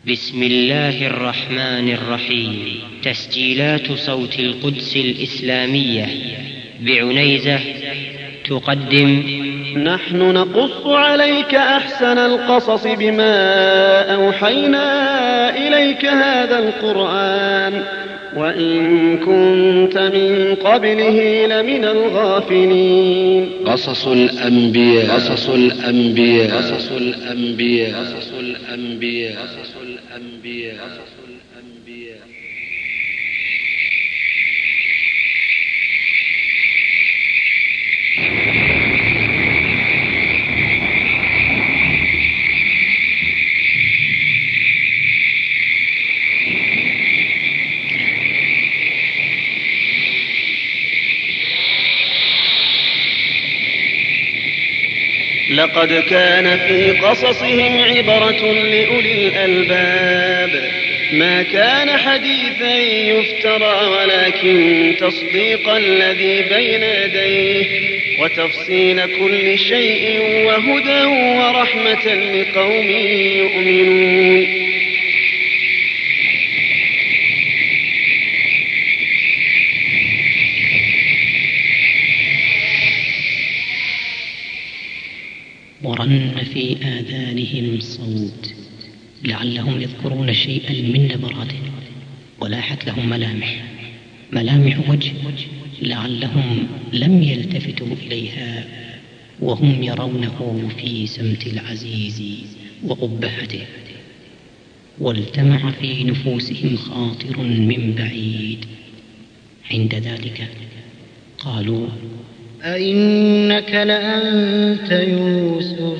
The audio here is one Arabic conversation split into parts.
بسم الله الرحمن الرحيم. تسجيلات صوت القدس الإسلامية بعنيزة تقدم نحن نقص عليك أحسن القصص بما أوحينا إليك هذا القرآن وإن كنت من قبله لمن الغافلين. قصص الأنبياء قصص الأنبياء قصص الأنبياء قصص الأنبياء قصص الأنبياء قصص الأنبياء. لقد كان في قصصهم عبرة لأولي الألباب ما كان حديثا يفترى ولكن تصديق الذي بين يديه وتفصيل كل شيء وهدى ورحمة لقوم يؤمنون. ورن في آذانهم صوت لعلهم يذكرون شيئا من نبراته، ولاحت لهم ملامح وجه لعلهم لم يلتفتوا إليها وهم يرونه في سمت العزيز وقبحته. والتمع في نفوسهم خاطر من بعيد، عند ذلك قالوا: أئنك لأنت يوسف؟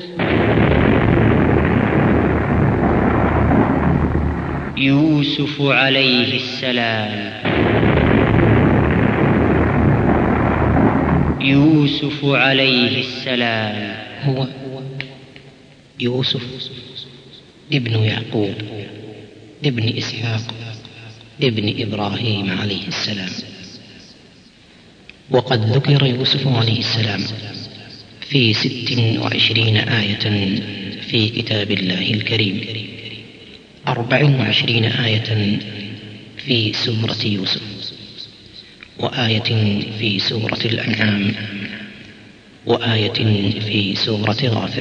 يوسف عليه السلام. يوسف عليه السلام هو يوسف ابن يعقوب ابن إسحاق ابن إبراهيم عليه السلام. وقد ذكر يوسف عليه السلام في 26 آية في كتاب الله الكريم، 24 آية في سورة يوسف، وآية في سورة الأنعام، وآية في سورة غافر.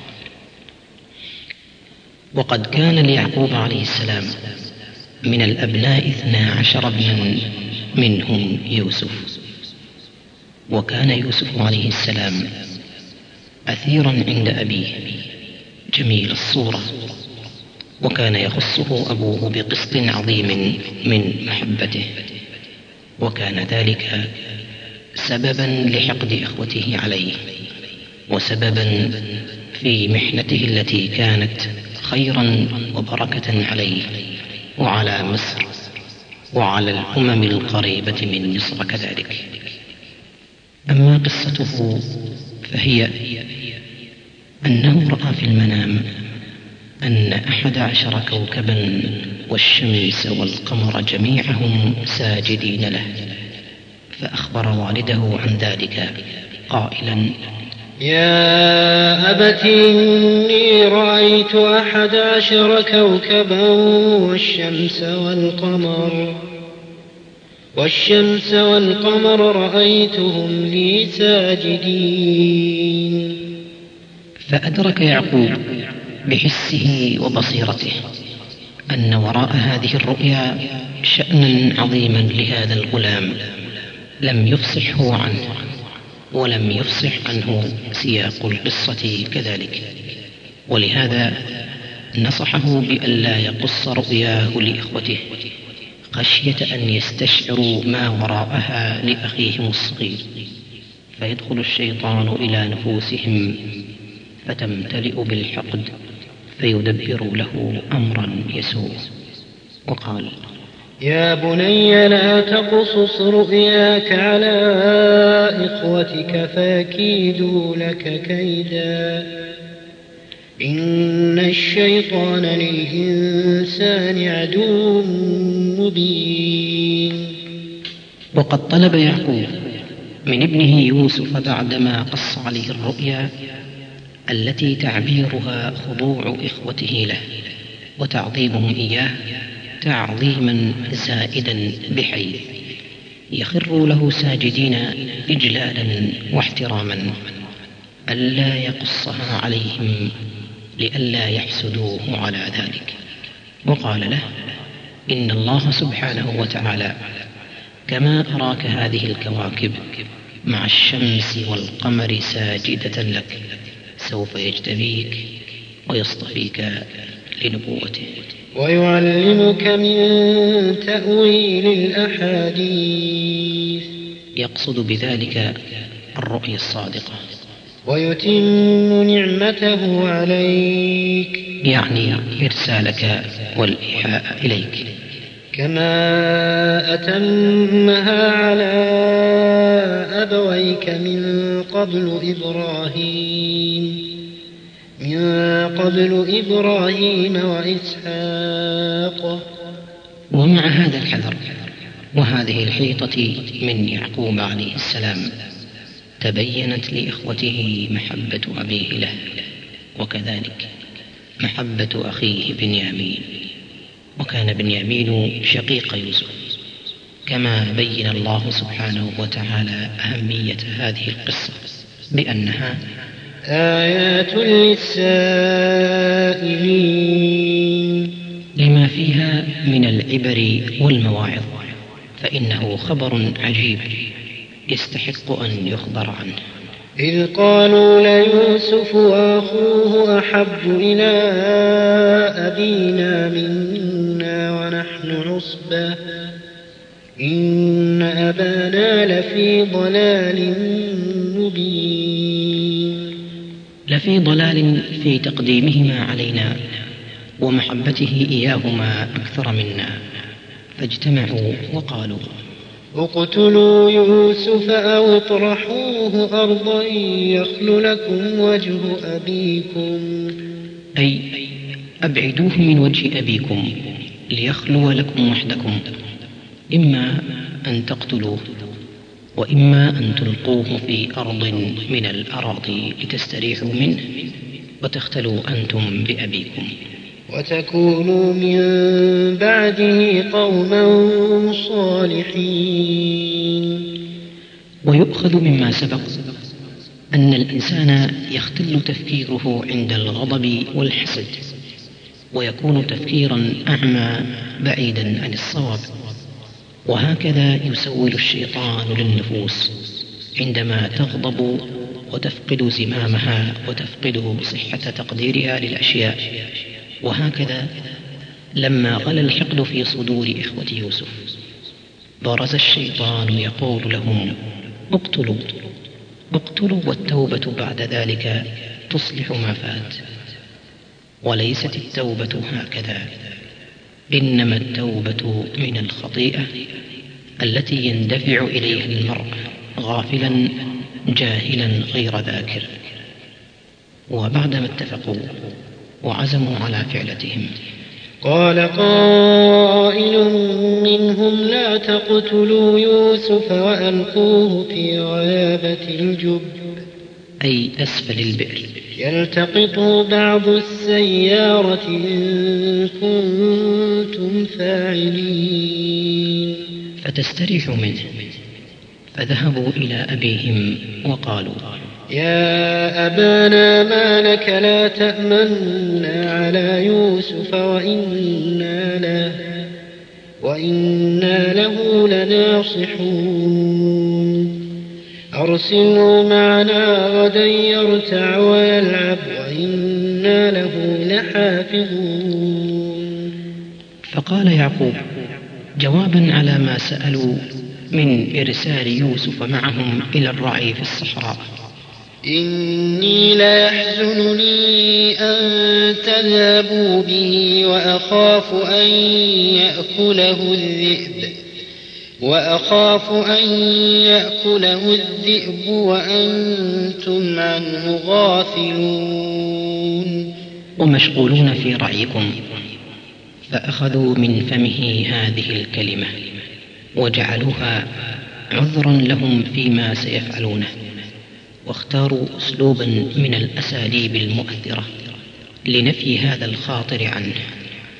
وقد كان ليعقوب عليه السلام من الأبناء 12 ابنا منهم يوسف. وكان يوسف عليه السلام أثيرا عند أبيه جميل الصورة، وكان يخصه أبوه بقسط عظيم من محبته، وكان ذلك سببا لحقد إخوته عليه، وسببا في محنته التي كانت خيرا وبركة عليه وعلى مصر وعلى الأمم القريبة من مصر كذلك. أما قصته فهي أنه رأى في المنام أن 11 كوكبا والشمس والقمر جميعهم ساجدين له، فأخبر والده عن ذلك قائلا: يا أبت إني رأيت 11 كوكبا والشمس والقمر رأيتهم لي ساجدين. فأدرك يعقوب بحسه وبصيرته أن وراء هذه الرؤيا شأنا عظيما لهذا الغلام لم يفصحه عنه، ولم يفصح عنه سياق القصة كذلك، ولهذا نصحه بألا يقص رؤياه لإخوته خشية أن يستشعروا ما وراءها لأخيهم الصغير، فيدخل الشيطان إلى نفوسهم فتمتلئ بالحقد فيدبر له أمرا يسوء. وقال: يا بني لا تقصص رؤياك على إخوتك فيكيدوا لك كيدا، إن الشيطان للإنسان عدو مبين. وقد طلب يعقوب من ابنه يوسف بعدما قص عليه الرؤيا التي تعبيرها خضوع إخوته له وتعظيمهم إياه تعظيما زائدا بحيث يخروا له ساجدين إجلالا واحتراما ألا يقصها عليهم لئلا يحسدوه على ذلك. وقال له: إن الله سبحانه وتعالى كما أراك هذه الكواكب مع الشمس والقمر ساجدة لك سوف يجتبيك ويصطفيك لنبوته. ويعلمك من تأويل الأحاديث، يقصد بذلك الرؤيا الصادقة. ويتم نعمته عليك، يعني إرسالك والإيحاء إليك، كما أتمها على أبويك من قبل إبراهيم وإسحاق. ومع هذا الحذر وهذه الحيطة من يعقوب عليه السلام تبينت لإخوته محبة أبيه له، وكذلك محبة أخيه بنيامين، وكان بنيامين شقيق يوسف، كما بين الله سبحانه وتعالى أهمية هذه القصة بأنها آيات للسائلين، لما فيها من العبر والمواعظ، فإنه خبر عجيب يستحق أن يخبر عنه. إذ قالوا ليوسف وأخوه أحب إلى أبينا منا ونحن عصبة إن أبانا لفي ضلال مبين. لفي ضلال في تقديمهما علينا ومحبته إياهما أكثر منا، فاجتمعوا وقالوا: اقتلوا يوسف أو اطرحوه أرضا يخل لكم وجه أبيكم، أي أبعدوه من وجه أبيكم ليخلو لكم وحدكم، إما أن تقتلوه وإما أن تلقوه في أرض من الأراضي لتستريحوا منه وتختلوا أنتم بأبيكم وتكونوا من بعده قوما صالحين. ويؤخذ مما سبق أن الإنسان يختل تفكيره عند الغضب والحسد، ويكون تفكيرا أعمى بعيدا عن الصواب، وهكذا يسول الشيطان للنفوس عندما تغضب وتفقد زمامها وتفقد صحة تقديرها للأشياء. وهكذا لما غلى الحقد في صدور إخوة يوسف برز الشيطان يقول لهم: اقتلوا، والتوبة بعد ذلك تصلح ما فات. وليست التوبة هكذا، إنما التوبة من الخطيئة التي يندفع إليها المرء غافلا جاهلا غير ذاكر. وبعدما اتفقوا وعزموا على فعلتهم قال قائل منهم: لا تقتلوا يوسف وألقوه في غيابة الجب، أي أسفل البئر، يلتقطه بعض السيارة إن كنتم فاعلين، فتستريحوا منه. فذهبوا إلى أبيهم وقالوا: يا أبانا ما لك لا تأمنا على يوسف وإنا له لناصحون، أرسله معنا غدا يرتع ويلعب وإنا له لحافظون. فقال يعقوب جوابا على ما سألوا من إرسال يوسف معهم إلى الرعي في الصحراء: إني ليحزنني أن تذهبوا به وأخاف أن يأكله الذئب وأنتم عنه غافلون. ومشغولون في رعيكم، فأخذوا من فمه هذه الكلمة وجعلوها عذرا لهم فيما سيفعلونه، واختاروا أسلوبا من الأساليب المؤثرة لنفي هذا الخاطر عنه،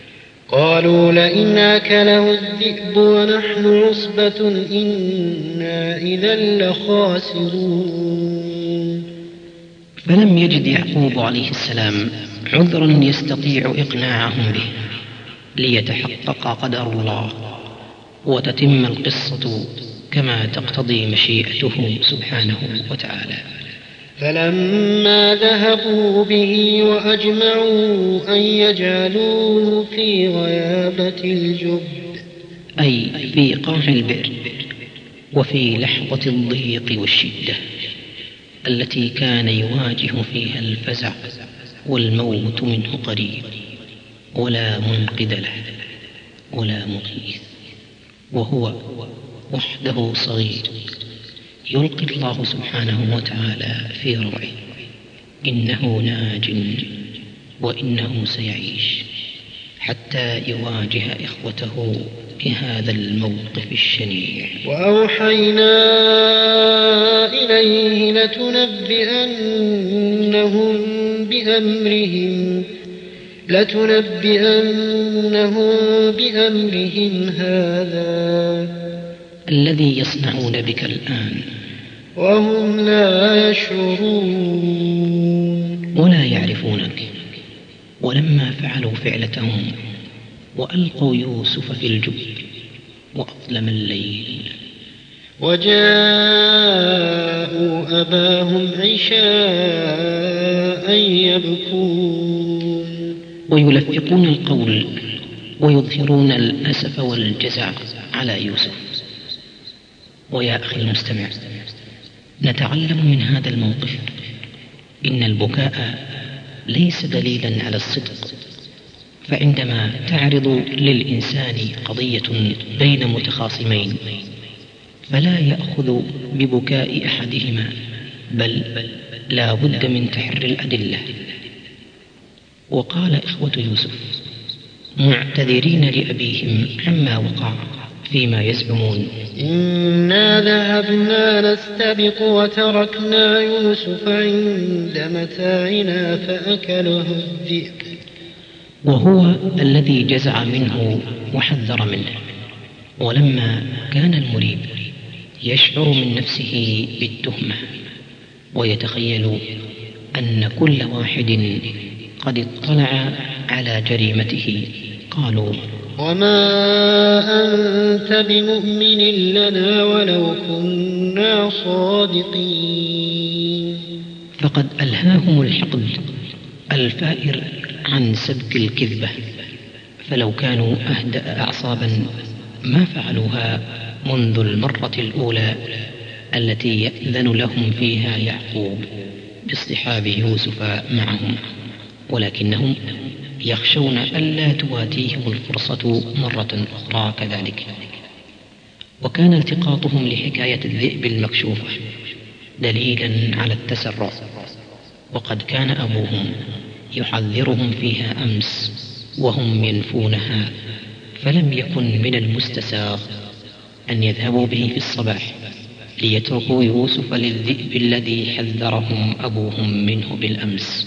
قالوا لئن أكله الذئب ونحن عصبة إنا إذا لخاسرون. فلم يجد يعقوب عليه السلام عذرا يستطيع إقناعهم به ليتحقق قدر الله وتتم القصة كما تقتضي مشيئته سبحانه وتعالى. فلما ذهبوا به وأجمعوا أن يجعلوه في غيابة الجب، أي في قاع البئر وفي لحظة الضيق والشدة التي كان يواجه فيها الفزع والموت منه قريب ولا منقذ له ولا مغيث، وهو وحده صغير، يلقي الله سبحانه وتعالى في روعه إنه ناج وإنه سيعيش حتى يواجه إخوته بهذا الموقف الشنيع. وأوحينا إليه لتنبئنهم بأمرهم هذا الذي يصنعون بك الآن وهم لا يشعرون ولا يعرفونك. ولما فعلوا فعلتهم وألقوا يوسف في الجب وأظلم الليل وجاءوا أباهم عشاء يبكون ويلفقون القول ويظهرون الأسف والجزع على يوسف. ويا أخي المستمع، نتعلم من هذا الموقف إن البكاء ليس دليلا على الصدق، فعندما تعرض للإنسان قضية بين متخاصمين فلا يأخذ ببكاء أحدهما، بل لا بد من تحري الأدلة. وقال إخوة يوسف معتذرين لأبيهم عما وقع فيما يزعمون إنا ذهبنا نستبق وتركنا يوسف عند متاعنا فأكله الذئب، وهو الذي جزع منه وحذر منه. ولما كان المريب يشعر من نفسه بالتهمة ويتخيل أن كل واحد قد اطلع على جريمته قالوا وما أنت بمؤمن لنا ولو كنا صادقين. فقد ألهاهم الحقد الفائر عن سبك الكذبة، فلو كانوا أهدأ أعصابا ما فعلوها منذ المرة الأولى التي يأذن لهم فيها يعقوب باصطحاب يوسف معهم، ولكنهم يخشون ألا تواتيهم الفرصة مرة أخرى كذلك. وكان التقاطهم لحكاية الذئب المكشوفة دليلا على التسرع، وقد كان أبوهم يحذرهم فيها أمس وهم ينفونها، فلم يكن من المستساغ أن يذهبوا به في الصباح ليتركوا يوسف للذئب الذي حذرهم أبوهم منه بالأمس.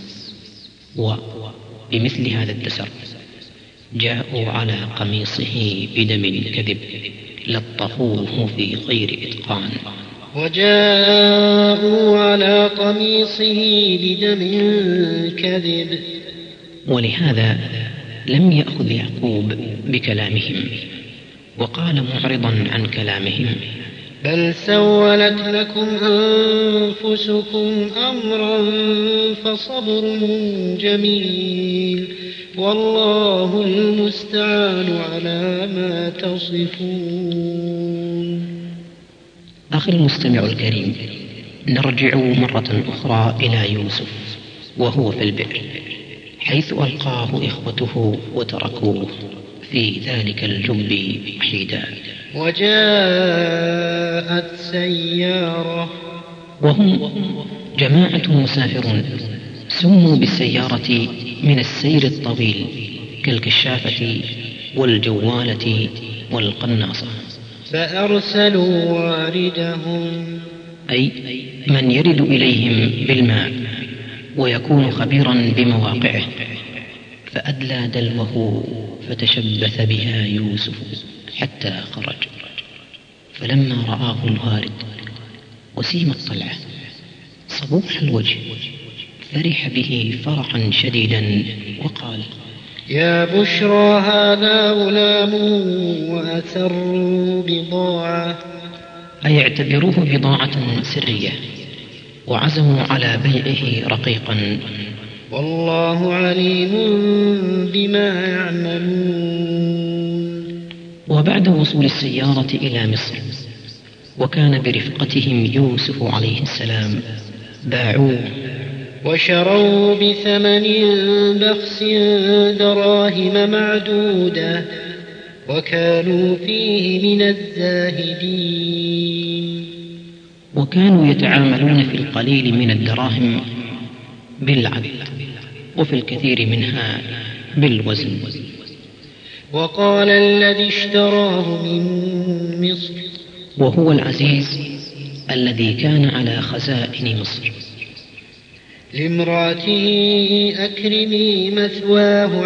وبمثل هذا التسرع جاءوا على قميصه بدم كذب لطخوه في غير إتقان. وجاءوا على قميصه بدم كذب. ولهذا لم يأخذ يعقوب بكلامهم وقال معرضا عن كلامهم بل سولت لكم أنفسكم أمرا فصبر جميل والله المستعان على ما تصفون. أخي المستمع الكريم، نرجع مرة أخرى إلى يوسف وهو في البئر حيث ألقاه إخوته وتركوه في ذلك الجب وحيدا. وجاءت سيارة وهم جماعة مسافرون سموا بالسيارة من السير الطويل كالكشافة والجوالة والقناصة. فأرسلوا واردهم أي من يرد إليهم بالماء ويكون خبيرا بمواقعه، فأدلى دلوه فتشبث بها يوسف حتى خرج. فلما رآه الوارد وسيم الطلعة صبوح الوجه فرح به فرحا شديدا وقال: يا بشرى هذا غلام وأسروا بضاعة، أي اعتبروه بضاعة سرية وعزموا على بيعه رقيقا. والله عليم بما يعملون. وبعد وصول السيارة إلى مصر وكان برفقتهم يوسف عليه السلام باعوه وشروا بثمن بخس دراهم معدودة وكانوا فيه من الزاهدين. وكانوا يتعاملون في القليل من الدراهم بالعدل وفي الكثير منها بالوزن. وقال الذي اشتراه من مصر، وهو العزيز الذي كان على خزائن مصر، لامرأته أكرمي مثواه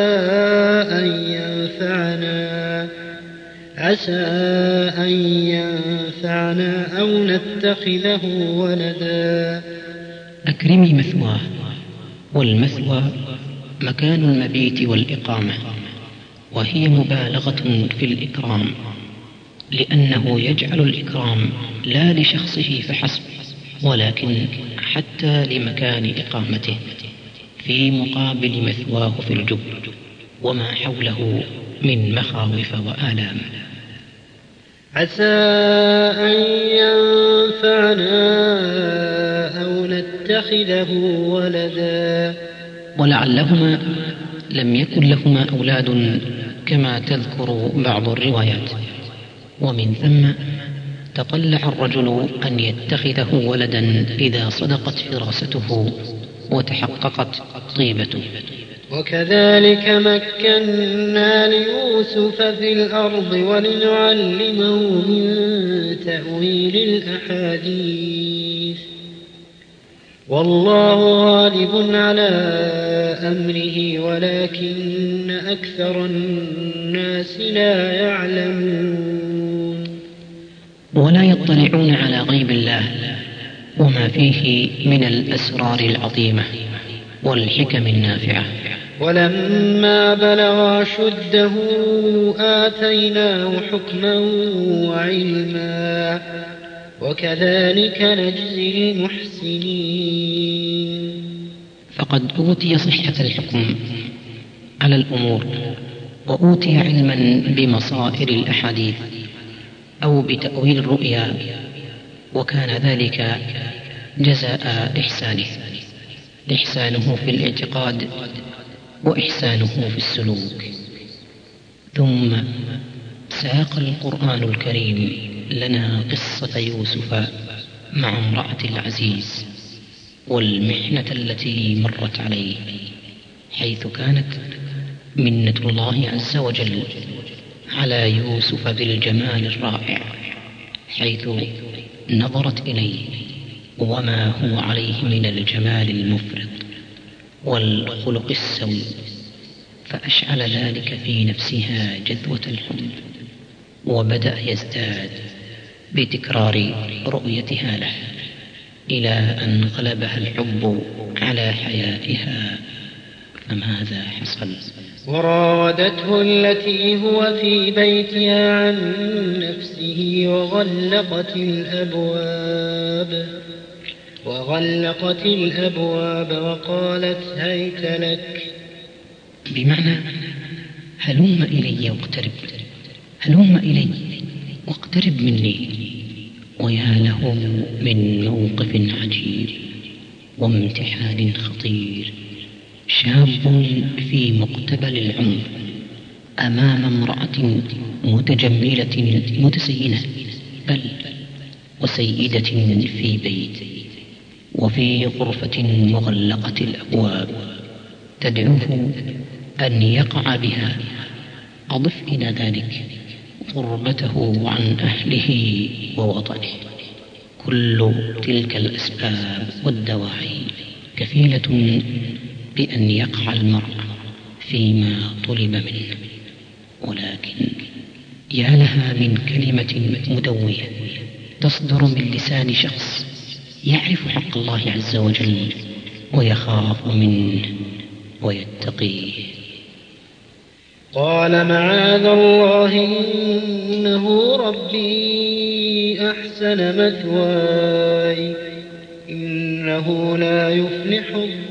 عسى أن ينفعنا أو نتخذه ولدا. أكرمي مثواه، والمثوى مكان المبيت والإقامة، وهي مبالغة في الإكرام، لأنه يجعل الإكرام لا لشخصه فحسب ولكن حتى لمكان إقامته في مقابل مثواه في الجب وما حوله من مخاوف وآلام. عسى أن ينفعنا أو نتخذه ولدا. ولعلهما لم يكن لهما أولاد كما تذكر بعض الروايات، ومن ثم تطلع الرجل أن يتخذه ولدا إذا صدقت فراسته وتحققت طيبته. وكذلك مكنا ليوسف في الأرض ولنعلمه من تأويل الأحاديث، والله غالب على أمره ولكن أكثر الناس لا يعلمون. ولا يطلعون على غيب الله وما فيه من الأسرار العظيمة والحكم النافعة. ولما بلغ أشده آتيناه حكما وعلما وكذلك نجزي المحسنين. فقد أوتي صحة الحكم على الأمور، وأوتي علما بمصائر الأحاديث أو بتأويل الرؤيا، وكان ذلك جزاء إحسانه في الاعتقاد وإحسانه في السلوك. ثم ساق القرآن الكريم لنا قصة يوسف مع امرأة العزيز والمحنة التي مرت عليه، حيث كانت منة الله عز وجل على يوسف بالجمال الرائع، حيث نظرت إليه وما هو عليه من الجمال المفرط والخلق السوي، فأشعل ذلك في نفسها جذوة الحب، وبدأ يزداد بتكرار رؤيتها له إلى أن غلبها الحب على حياتها. فماذا حصل؟ وراودته التي هو في بيتها عن نفسه وغلقت الأبواب وقالت هيت لك، بمعنى هلم إلي واقترب مني. ويا له من موقف عجيب وامتحان خطير، شاب في مقتبل العمر أمام امرأة متجملة متزينة، بل وسيدة في بيت وفي غرفة مغلقة الأبواب، تدعوه أن يقع بها. أضف إلى ذلك غربته عن أهله ووطنه. كل تلك الأسباب والدواعي كفيلة بأن يقع المرء فيما طلب منه. ولكن يا لها من كلمة مدوية تصدر من لسان شخص يعرف حق الله عز وجل ويخاف منه ويتقيه. قال معاذ الله إنه ربي أحسن مثواي إنه لا يفلح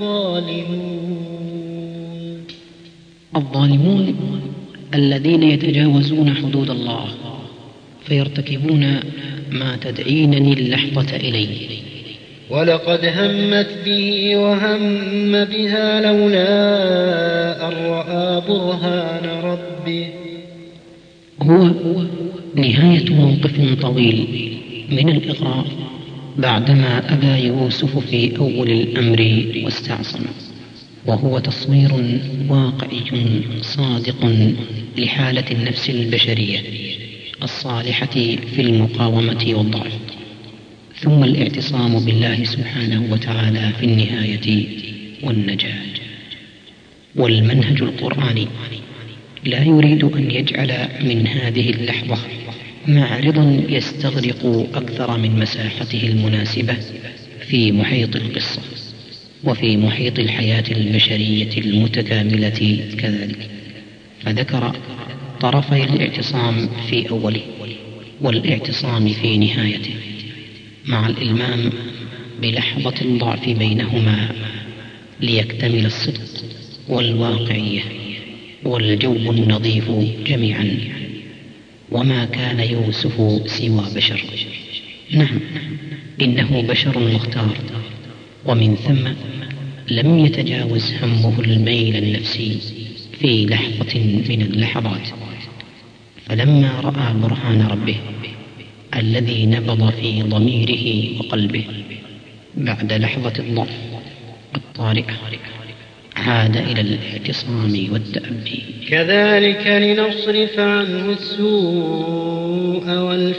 الظالمون الذين يتجاوزون حدود الله فيرتكبون ما تدعينني اللحظة إليه. ولقد همت به وهم بها لولا أن رأى برهان ربه. هو نهاية موقف طويل من الإغراء بعدما أبى يوسف في أول الأمر واستعصم، وهو تصوير واقعي صادق لحالة النفس البشرية الصالحة في المقاومة والضعف، ثم الاعتصام بالله سبحانه وتعالى في النهاية والنجاة. والمنهج القرآني لا يريد أن يجعل من هذه اللحظة معرضا يستغرق أكثر من مساحته المناسبة في محيط القصة وفي محيط الحياة البشرية المتكاملة كذلك، فذكر طرفي الاعتصام في أوله والاعتصام في نهايته، مع الإلمام بلحظة الضعف بينهما ليكتمل الصدق والواقعية والجو النظيف جميعا. وما كان يوسف سوى بشر، نعم إنه بشر مختار، ومن ثم لم يتجاوز همه الميل النفسي في لحظة من اللحظات، فلما رأى برهان ربه الذي نبض في ضميره وقلبه بعد لحظة الضعف الطارئة عاد إلى الاعتصام والتأبي. كذلك لنصرف عنه السوء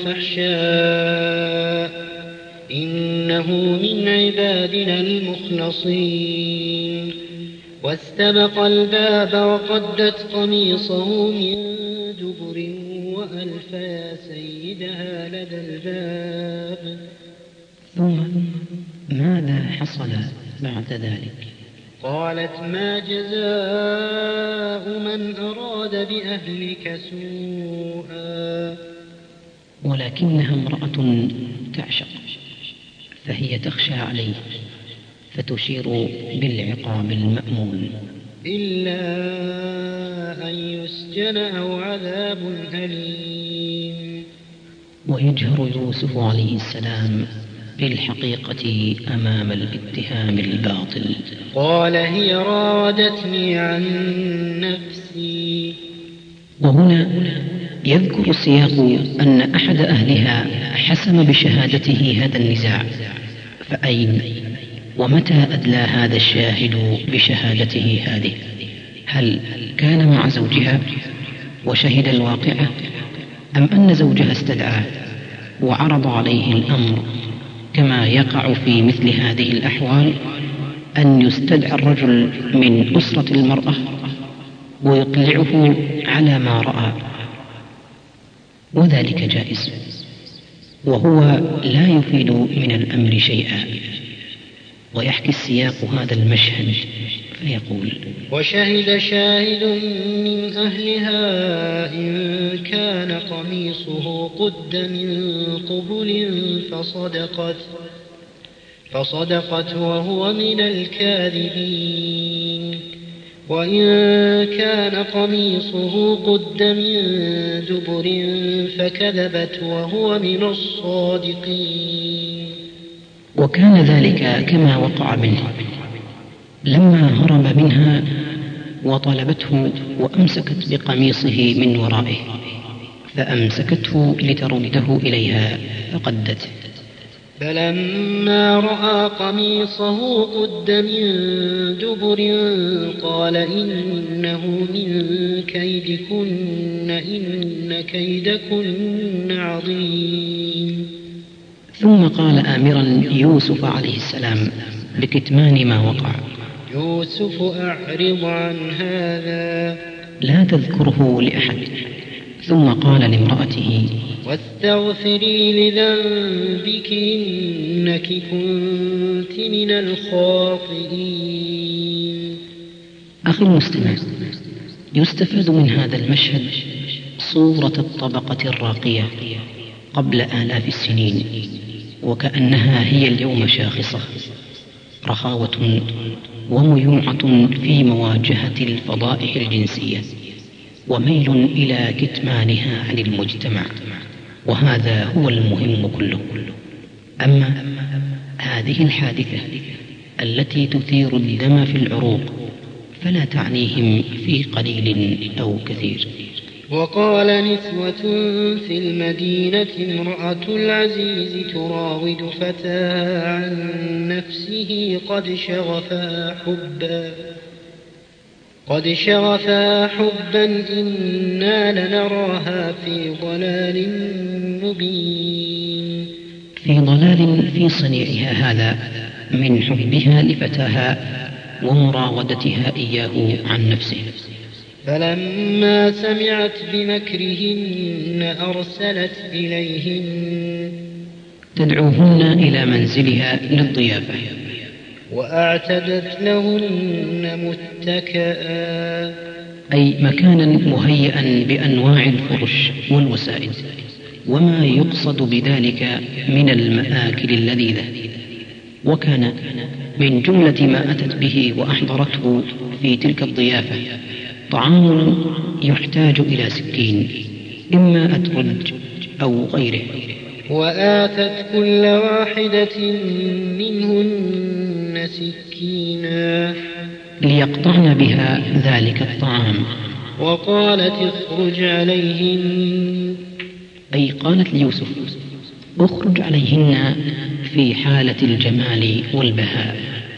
والفحشاء إنه من عبادنا المخلصين. واستبق الباب وقدت قميصه من دبر وألف يا سيدها لدى الباب. ثم ماذا حصل بعد ذلك؟ قالت ما جزاء من أراد بأهلك سوءا. ولكنها امرأة تعشق، فهي تخشى عليه فتشير بالعقاب المأمول، إلا أن يسجن أو عذاب أليم. ويجهر يوسف عليه السلام بالحقيقة أمام الاتهام الباطل. قال هي راودتني عن نفسي. وهنا يذكر السياق أن أحد أهلها حسم بشهادته هذا النزاع، فأين ومتى أدلى هذا الشاهد بشهادته هذه؟ هل كان مع زوجها وشهد الواقعة، أم أن زوجها استدعاه وعرض عليه الأمر كما يقع في مثل هذه الأحوال أن يستدعى الرجل من أسرة المرأة ويطلعه على ما رأى، وذلك جائز، وهو لا يفيد من الأمر شيئا. ويحكي السياق هذا المشهد فيقول: وشهد شاهد من أهلها إن كان قميصه قد من قبل فصدقت وهو من الكاذبين، وإن كان قميصه قد من دبر فكذبت وهو من الصادقين. وكان ذلك كما وقع منه لما هرب منها وطلبته وأمسكت بقميصه من ورائه، فأمسكته لترده إليها فقدته، فلما رأى قميصه قد من دبر قال إنه من كيدكن إن كيدكن عظيم. ثم قال آمرا يوسف عليه السلام بكتمان ما وقع، يوسف أعرض عن هذا لا تذكره لأحد. ثم قال لامرأته واستغفري لذنبك إنك كنت من الخاطئين. أخي المستمع، يستفاد من هذا المشهد صورة الطبقة الراقية قبل آلاف السنين، وكأنها هي اليوم شاخصة، رخاوة وميوعة في مواجهة الفضائح الجنسية، وميل إلى كتمانها عن المجتمع، وهذا هو المهم كله. أما هذه الحادثة التي تثير الدم في العروق فلا تعنيهم في قليل أو كثير. وقال نسوة في المدينة امرأة العزيز تراود فتاها عن نفسه قد شغفا حبا إنا لنراها في ضلال مبين. في ضلال في صنيعها هذا من حبها لفتاها ومراودتها إياه عن نفسه. فلما سمعت بمكرهن أرسلت إليهن تدعوهن إلى منزلها للضيافة، وأعتدت لهن متكئا، أي مكانا مهيئا بأنواع الفرش والوسائد، وما يقصد بذلك من المآكل اللذيذة. وكان من جملة ما أتت به وأحضرته في تلك الضيافة طعام يحتاج إلى سكين، إما أترج أو غيره، وآتت كل واحدة منهن سكينا ليقطعن بها ذلك الطعام. وقالت اخرج عليهن، أي قالت ليوسف اخرج عليهن في حالة الجمال والبهاء.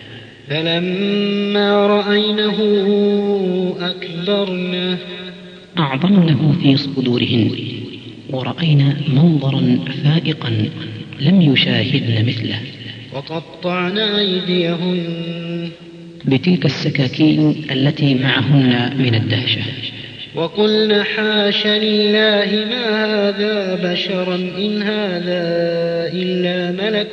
فلما رأينه أكبرنه، أعظمنه في صدورهن، ورأينا منظرا فائقا لم يشاهدن مثله، وقطعن أيديهن بتلك السكاكين التي معهن من الدهشة، وقلن حاش لله ما هذا بشرا إن هذا إلا ملك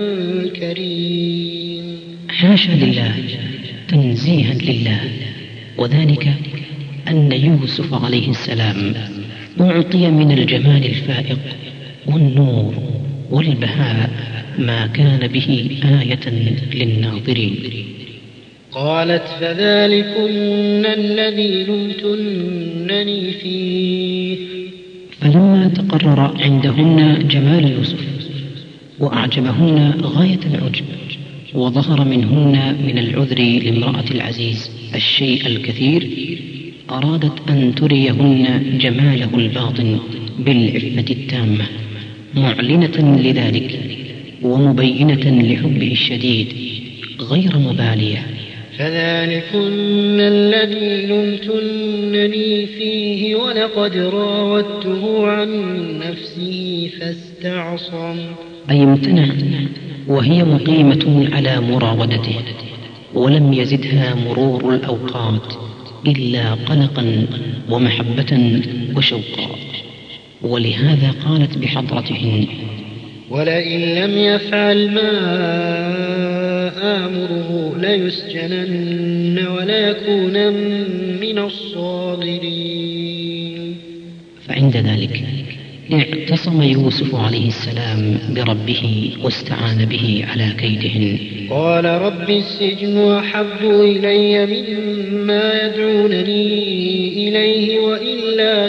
كريم. حاشا لله، تنزيها لله، وذلك أن يوسف عليه السلام أعطي من الجمال الفائق والنور والبهاء ما كان به آية للناظرين. قالت فذلكن الذي لمتنني فيه. فلما تقرر عندهن جمال يوسف وأعجبهن غاية العجب، وظهر منهن من العذر لامرأة العزيز الشيء الكثير، أرادت أن تريهن جماله الباطن بالعفة التامة، معلنة لذلك ومبينة لحبه الشديد غير مبالية. فذلكن الذي لمتنني فيه ولقد راودته عن نفسه فاستعصم، أي امتنع وهي مقيمة على مراودته، ولم يزدها مرور الأوقات إلا قلقا ومحبة وشوقا. ولهذا قالت بحضرتهن ولئن لم يفعل ما آمره ليسجنن وليكون من الصاغرين. فعند ذلك اعتصم يوسف عليه السلام بربه واستعان به على كيدهن. قال رب السجن أحب إلي مما يدعونني إليه وإلا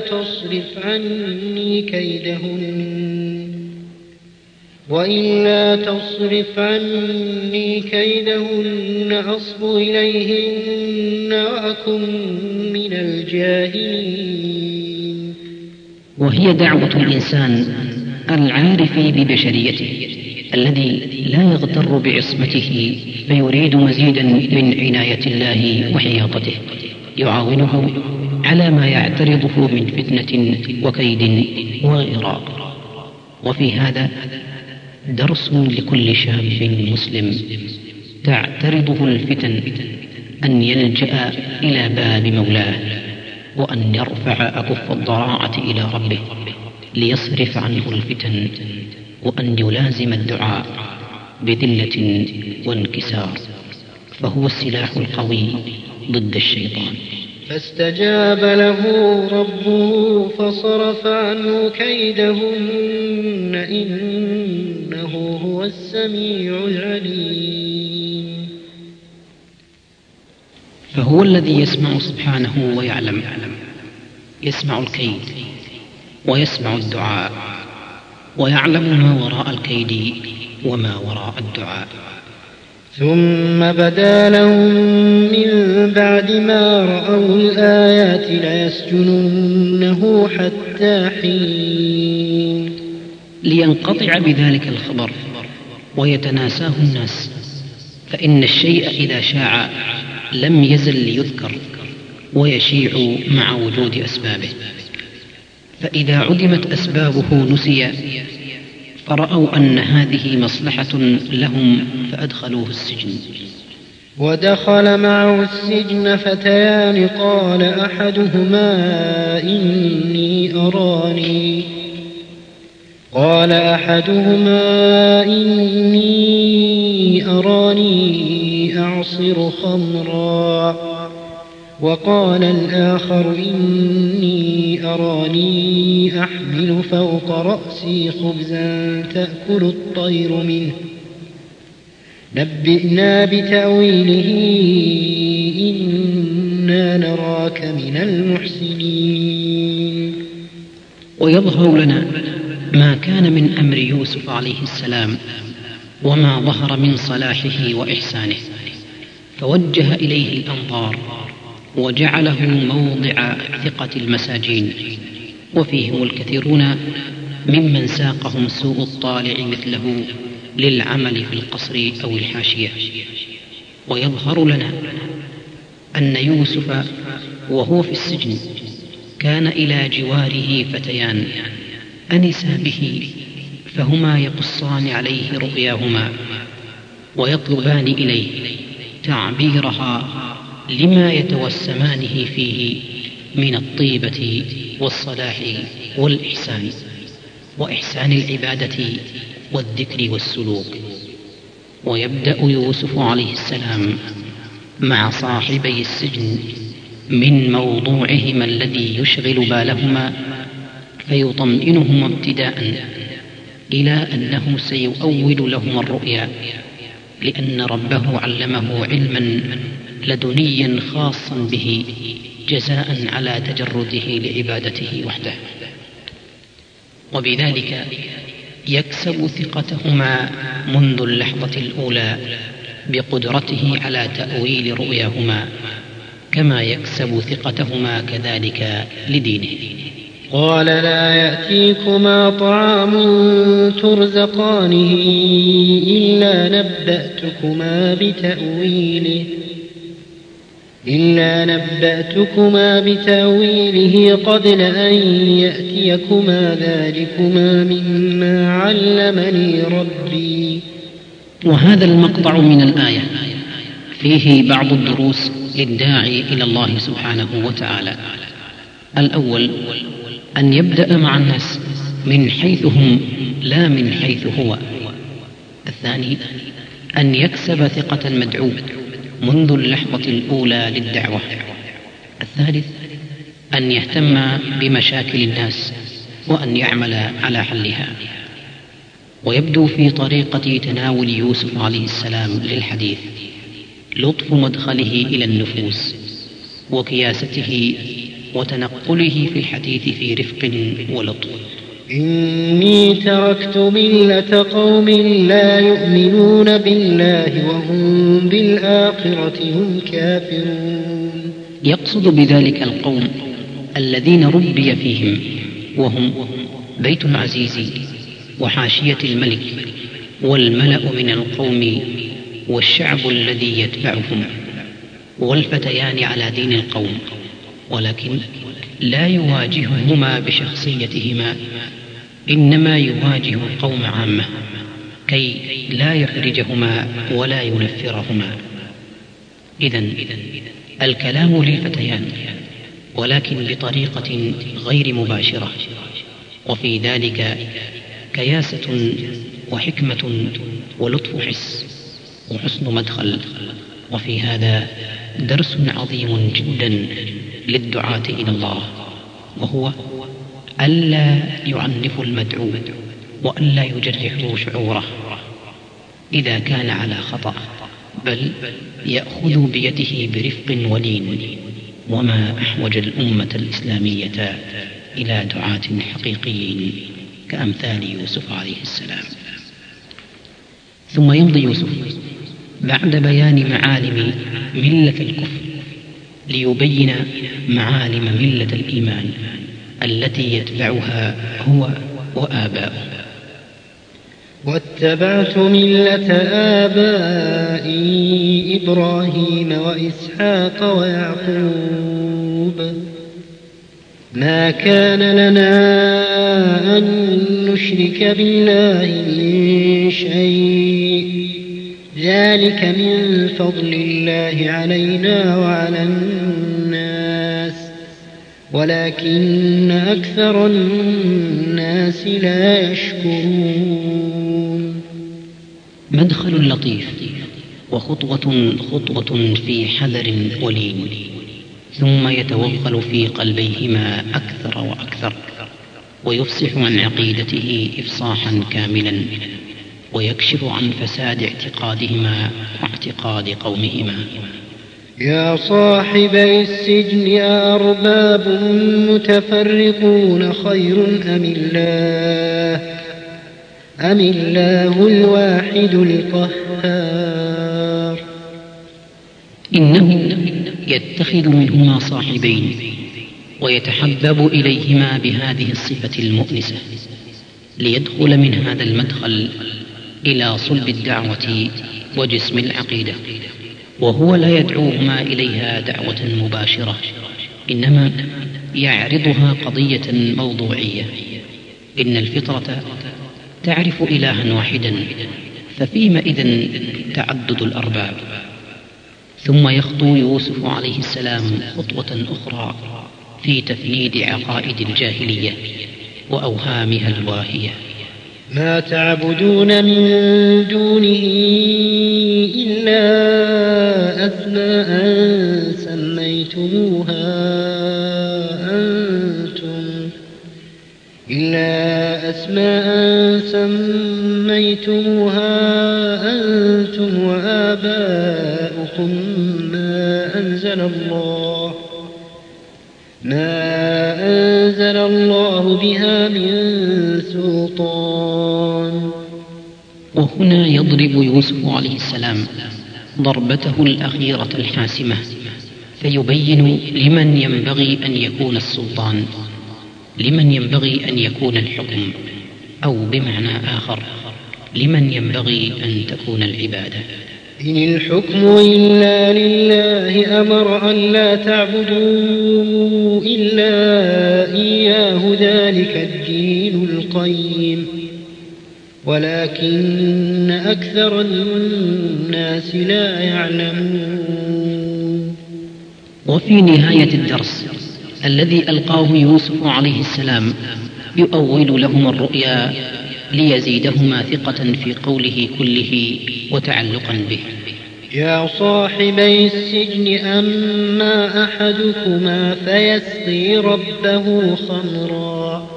تصرف عني كيدهن أصب إليهن وأكن من الجاهلين. وهي دعوة الإنسان العارف ببشريته الذي لا يغتر بعصمته فيريد مزيدا من عناية الله وحياطته، يعاونه على ما يعترضه من فتنة وكيد وغراء. وفي هذا درس لكل شاب مسلم تعترضه الفتن أن يلجأ إلى باب مولاه، وأن يرفع أكف الضراعة إلى ربه ليصرف عنه الفتن، وأن يلازم الدعاء بذلة وانكسار، فهو السلاح القوي ضد الشيطان. فاستجاب له ربه فصرف عنه كيدهن إنه هو السميع العليم. فهو الذي يسمع سبحانه ويعلم، يسمع الكيد ويسمع الدعاء، ويعلم ما وراء الكيد وما وراء الدعاء. ثم بدا لهم من بعد ما رأوا الآيات ليسجننه حتى حين، لينقطع بذلك الخبر ويتناساه الناس، فإن الشيء إذا شاع لم يزل يذكر ويشيع مع وجود أسبابه، فإذا عدمت أسبابه نسي، فرأوا أن هذه مصلحة لهم فأدخلوه السجن. ودخل معه السجن فتيان قال أحدهما إني أراني أعصر خمرا، وقال الآخر إني أراني أحمل فوق رأسي خبزا تأكل الطير منه، نبئنا بتأويله إنا نراك من المحسنين. ويظهر لنا ما كان من أمر يوسف عليه السلام وما ظهر من صلاحه وإحسانه، فوجه إليه الأنظار وجعله موضع ثقة المساجين، وفيهم الكثيرون ممن ساقهم سوء الطالع مثله للعمل في القصر أو الحاشية. ويظهر لنا أن يوسف وهو في السجن كان إلى جواره فتيان أنسا به، فهما يقصان عليه رؤياهما ويطلبان إليه تعبيرها لما يتوسمانه فيه من الطيبة والصلاح والإحسان، وإحسان العبادة والذكر والسلوك. ويبدأ يوسف عليه السلام مع صاحبي السجن من موضوعهما الذي يشغل بالهما، فيطمئنهما ابتداء إلى أنه سيؤول لهما الرؤيا، لأن ربه علمه علما لدنيا خاصا به جزاء على تجرده لعبادته وحده، وبذلك يكسب ثقتهما منذ اللحظة الأولى بقدرته على تأويل رؤياهما، كما يكسب ثقتهما كذلك لدينه. قال لا يأتيكما طعام ترزقانه إلا نبأتكما بتأويله قبل أن يأتيكما ذلكما مما علمني ربي. وهذا المقطع من الآية فيه بعض الدروس للداعي إلى الله سبحانه وتعالى. الأول أن يبدأ مع الناس من حيث هم لا من حيث هو. الثاني أن يكسب ثقة المدعو منذ اللحظة الأولى للدعوة. الثالث أن يهتم بمشاكل الناس وأن يعمل على حلها. ويبدو في طريقة تناول يوسف عليه السلام للحديث لطف مدخله إلى النفوس وكياسته وتنقله في الحديث في رفق ولطف. إني تركت ملة قوم لا يؤمنون بالله وهم بالآخرة هم كافرون. يقصد بذلك القوم الذين ربي فيهم، وهم بيت العزيز وحاشية الملك والملأ من القوم والشعب الذي يتبعهم والفتيان على دين القوم، ولكن لا يواجههما بشخصيتهما، إنما يواجه القوم عامة كي لا يحرجهما ولا ينفرهما. إذن الكلام للفتيان، ولكن بطريقة غير مباشرة، وفي ذلك كياسة وحكمة ولطف حس وحسن مدخل. وفي هذا درس عظيم جدا للدعاة إلى الله، وهو ألا يعنفوا المدعو وألا يجرحوا شعوره إذا كان على خطأ، بل يأخذوا بيده برفق ولين. وما أحوج الأمة الإسلامية إلى دعاة حقيقيين كأمثال يوسف عليه السلام. ثم يمضي يوسف بعد بيان معالم ملة الكفر ليبين معالم ملة الإيمان التي يتبعها هو وآباؤه. واتبعت ملة آبائي إبراهيم وإسحاق ويعقوب ما كان لنا أن نشرك بالله من شيء ذلك من فضل الله علينا وعلى الناس ولكن أكثر الناس لا يشكرون. مدخل لطيف وخطوة في حذر ولين، ثم يتوغل في قلبيهما أكثر وأكثر، ويفصح عن عقيدته إفصاحا كاملا، ويكشف عن فساد اعتقادهما واعتقاد قومهما. يا صاحبي السجن أرباب متفرقون خير أم الله الواحد القهار. إنه يتخذ منهما صاحبين ويتحبب إليهما بهذه الصفة المؤنسة، ليدخل من هذا المدخل إلى صلب الدعوة وجسم العقيدة، وهو لا يدعوهما إليها دعوة مباشرة، إنما يعرضها قضية موضوعية. إن الفطرة تعرف إلها واحدا، ففيما إذن تعدد الأرباب. ثم يخطو يوسف عليه السلام خطوة أخرى في تفنيد عقائد الجاهلية وأوهامها الواهية. ما تعبدون من دونه إلا أسماء سميتموها أنتم وآباؤكم ما أنزل الله بها من سلطان. وهنا يضرب يوسف عليه السلام ضربته الأخيرة الحاسمة، فيبين لمن ينبغي أن يكون السلطان، لمن ينبغي أن يكون الحكم، أو بمعنى آخر لمن ينبغي أن تكون العبادة. إن الحكم إلا لله أمر أن لا تعبدوا إلا إياه ذلك الدين القيم ولكن أكثر الناس لا يعلمون. وفي نهاية الدرس الذي ألقاه يوسف عليه السلام يؤول لهما الرؤيا ليزيدهما ثقة في قوله كله وتعلقا به. يا صاحبي السجن أما أحدكما فيسقي ربه خمرا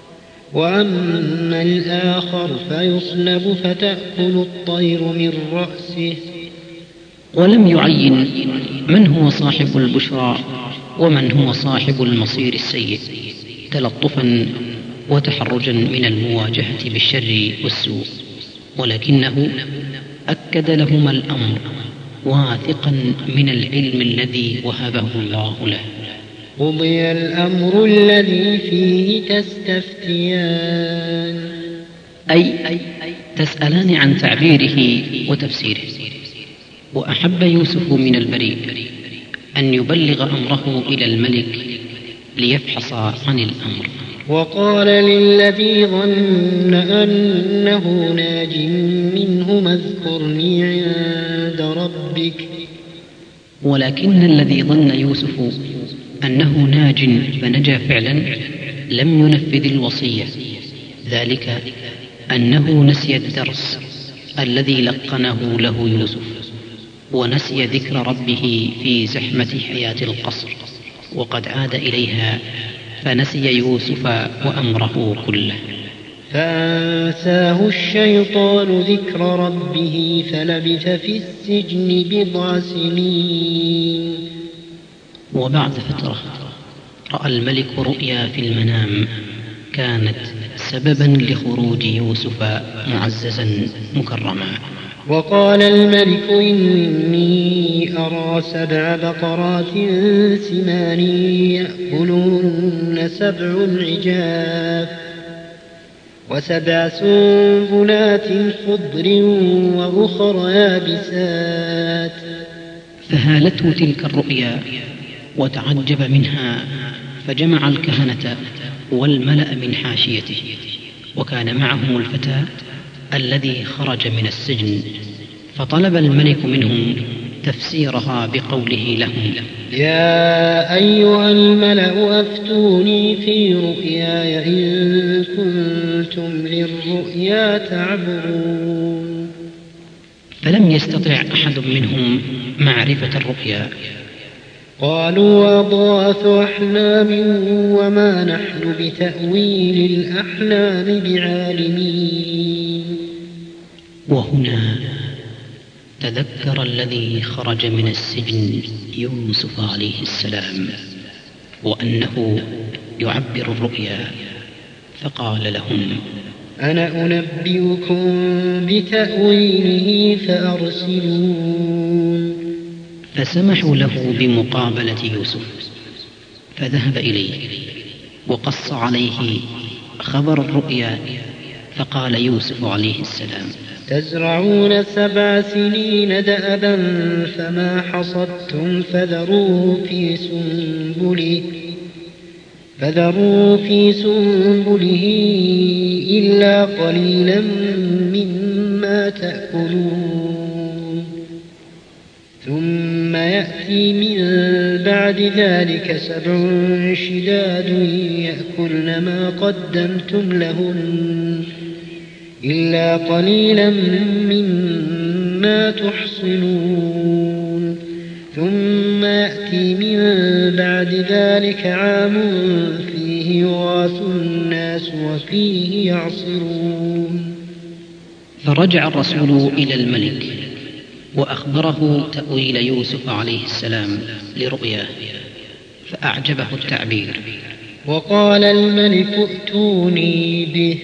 وأما الآخر فيصلب فتأكل الطير من رأسه. ولم يعين من هو صاحب البشرى ومن هو صاحب المصير السيء، تلطفا وتحرجا من المواجهة بالشر والسوء، ولكنه أكد لهما الأمر واثقا من العلم الذي وهبه الله له. قضي الأمر الذي فيه تستفتيان، أي تسألان عن تعبيره وتفسيره. وأحب يوسف من البريء أن يبلغ أمره إلى الملك ليفحص عن الأمر. وقال للذي ظن أنه ناج منه اذكرني عند ربك ولكن الذي ظن يوسف أنه ناج فنجا فعلا لم ينفذ الوصية، ذلك أنه نسي الدرس الذي لقنه له يوسف، ونسي ذكر ربه في زحمة حياة القصر، وقد عاد إليها فنسي يوسف وأمره كله. فأنساه الشيطان ذكر ربه فلبث في السجن 7 سنين. وبعد فترة رأى الملك رؤيا في المنام كانت سببا لخروج يوسف معززا مكرما. وقال الملك إني أرى 7 بقرات سمان يأكلهن 7 عجاف و7 سنبلات خضر وأخر يابسات. فهالته تلك الرؤيا وتعجب منها، فجمع الكهنة والملأ من حاشيته، وكان معهم الفتى الذي خرج من السجن، فطلب الملك منهم تفسيرها بقوله لهم: يا أيها الملأ أفتوني في رؤياي إن كنتم للرؤيا تعبرون. فلم يستطع أحد منهم معرفة الرؤيا. قالوا أضغاث أحلام وما نحن بتأويل الأحلام بعالمين. وهنا تذكر الذي خرج من السجن يوسف عليه السلام، وأنه يعبر الرؤيا، فقال لهم: أنا أنبئكم بتأويله فأرسلون. فسمحوا له بمقابلة يوسف، فذهب إليه وقص عليه خبر الرؤيا، فقال يوسف عليه السلام: تزرعون 7 سنين دأبا فما حصدتم فذروا في سنبله إلا قليلا مما تأكلون، ثم يأتي من بعد ذلك 7 شداد يأكلن ما قدمتم لهن إلا قليلا مما تحصنون، ثم يأتي من بعد ذلك عام فيه يغاث الناس وفيه يعصرون. فرجع الرسول إلى الملك وأخبره تأويل يوسف عليه السلام لرؤياه، فأعجبه التعبير. وقال الملك ائتوني به.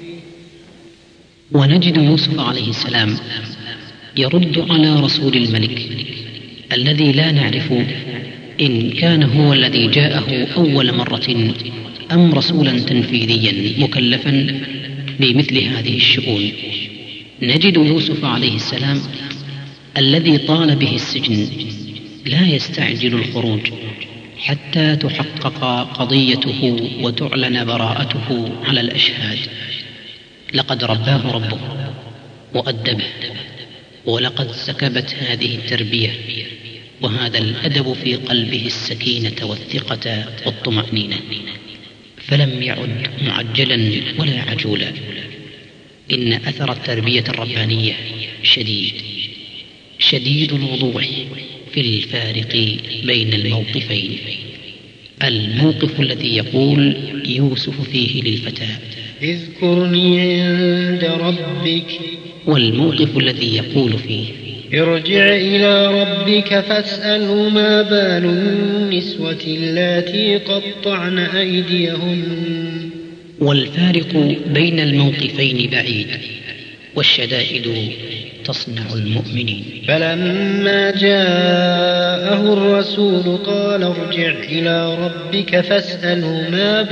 ونجد يوسف عليه السلام يرد على رسول الملك الذي لا نعرف إن كان هو الذي جاءه أول مرة أم رسولا تنفيذيا مكلفا بمثل هذه الشؤون. نجد يوسف عليه السلام الذي طال به السجن لا يستعجل الخروج حتى تحقق قضيته وتعلن براءته على الأشهاد. لقد رباه ربه وأدبه، ولقد سكبت هذه التربية وهذا الأدب في قلبه السكينة والثقة والطمأنينة، فلم يعد معجلا ولا عجولا. إن أثر التربية الربانية شديد الوضوح في الفارق بين الموقفين: الموقف الذي يقول يوسف فيه للفتى: اذكرني عند ربك، والموقف الذي يقول فيه: ارجع إلى ربك فاسأله ما بال النسوة اللاتي قطعن أيديهن. والفارق بين الموقفين بعيد، والشدائد تصنع المؤمنين. فلما جاءه الرسول قال ارجع إلى ربك فاسأله ما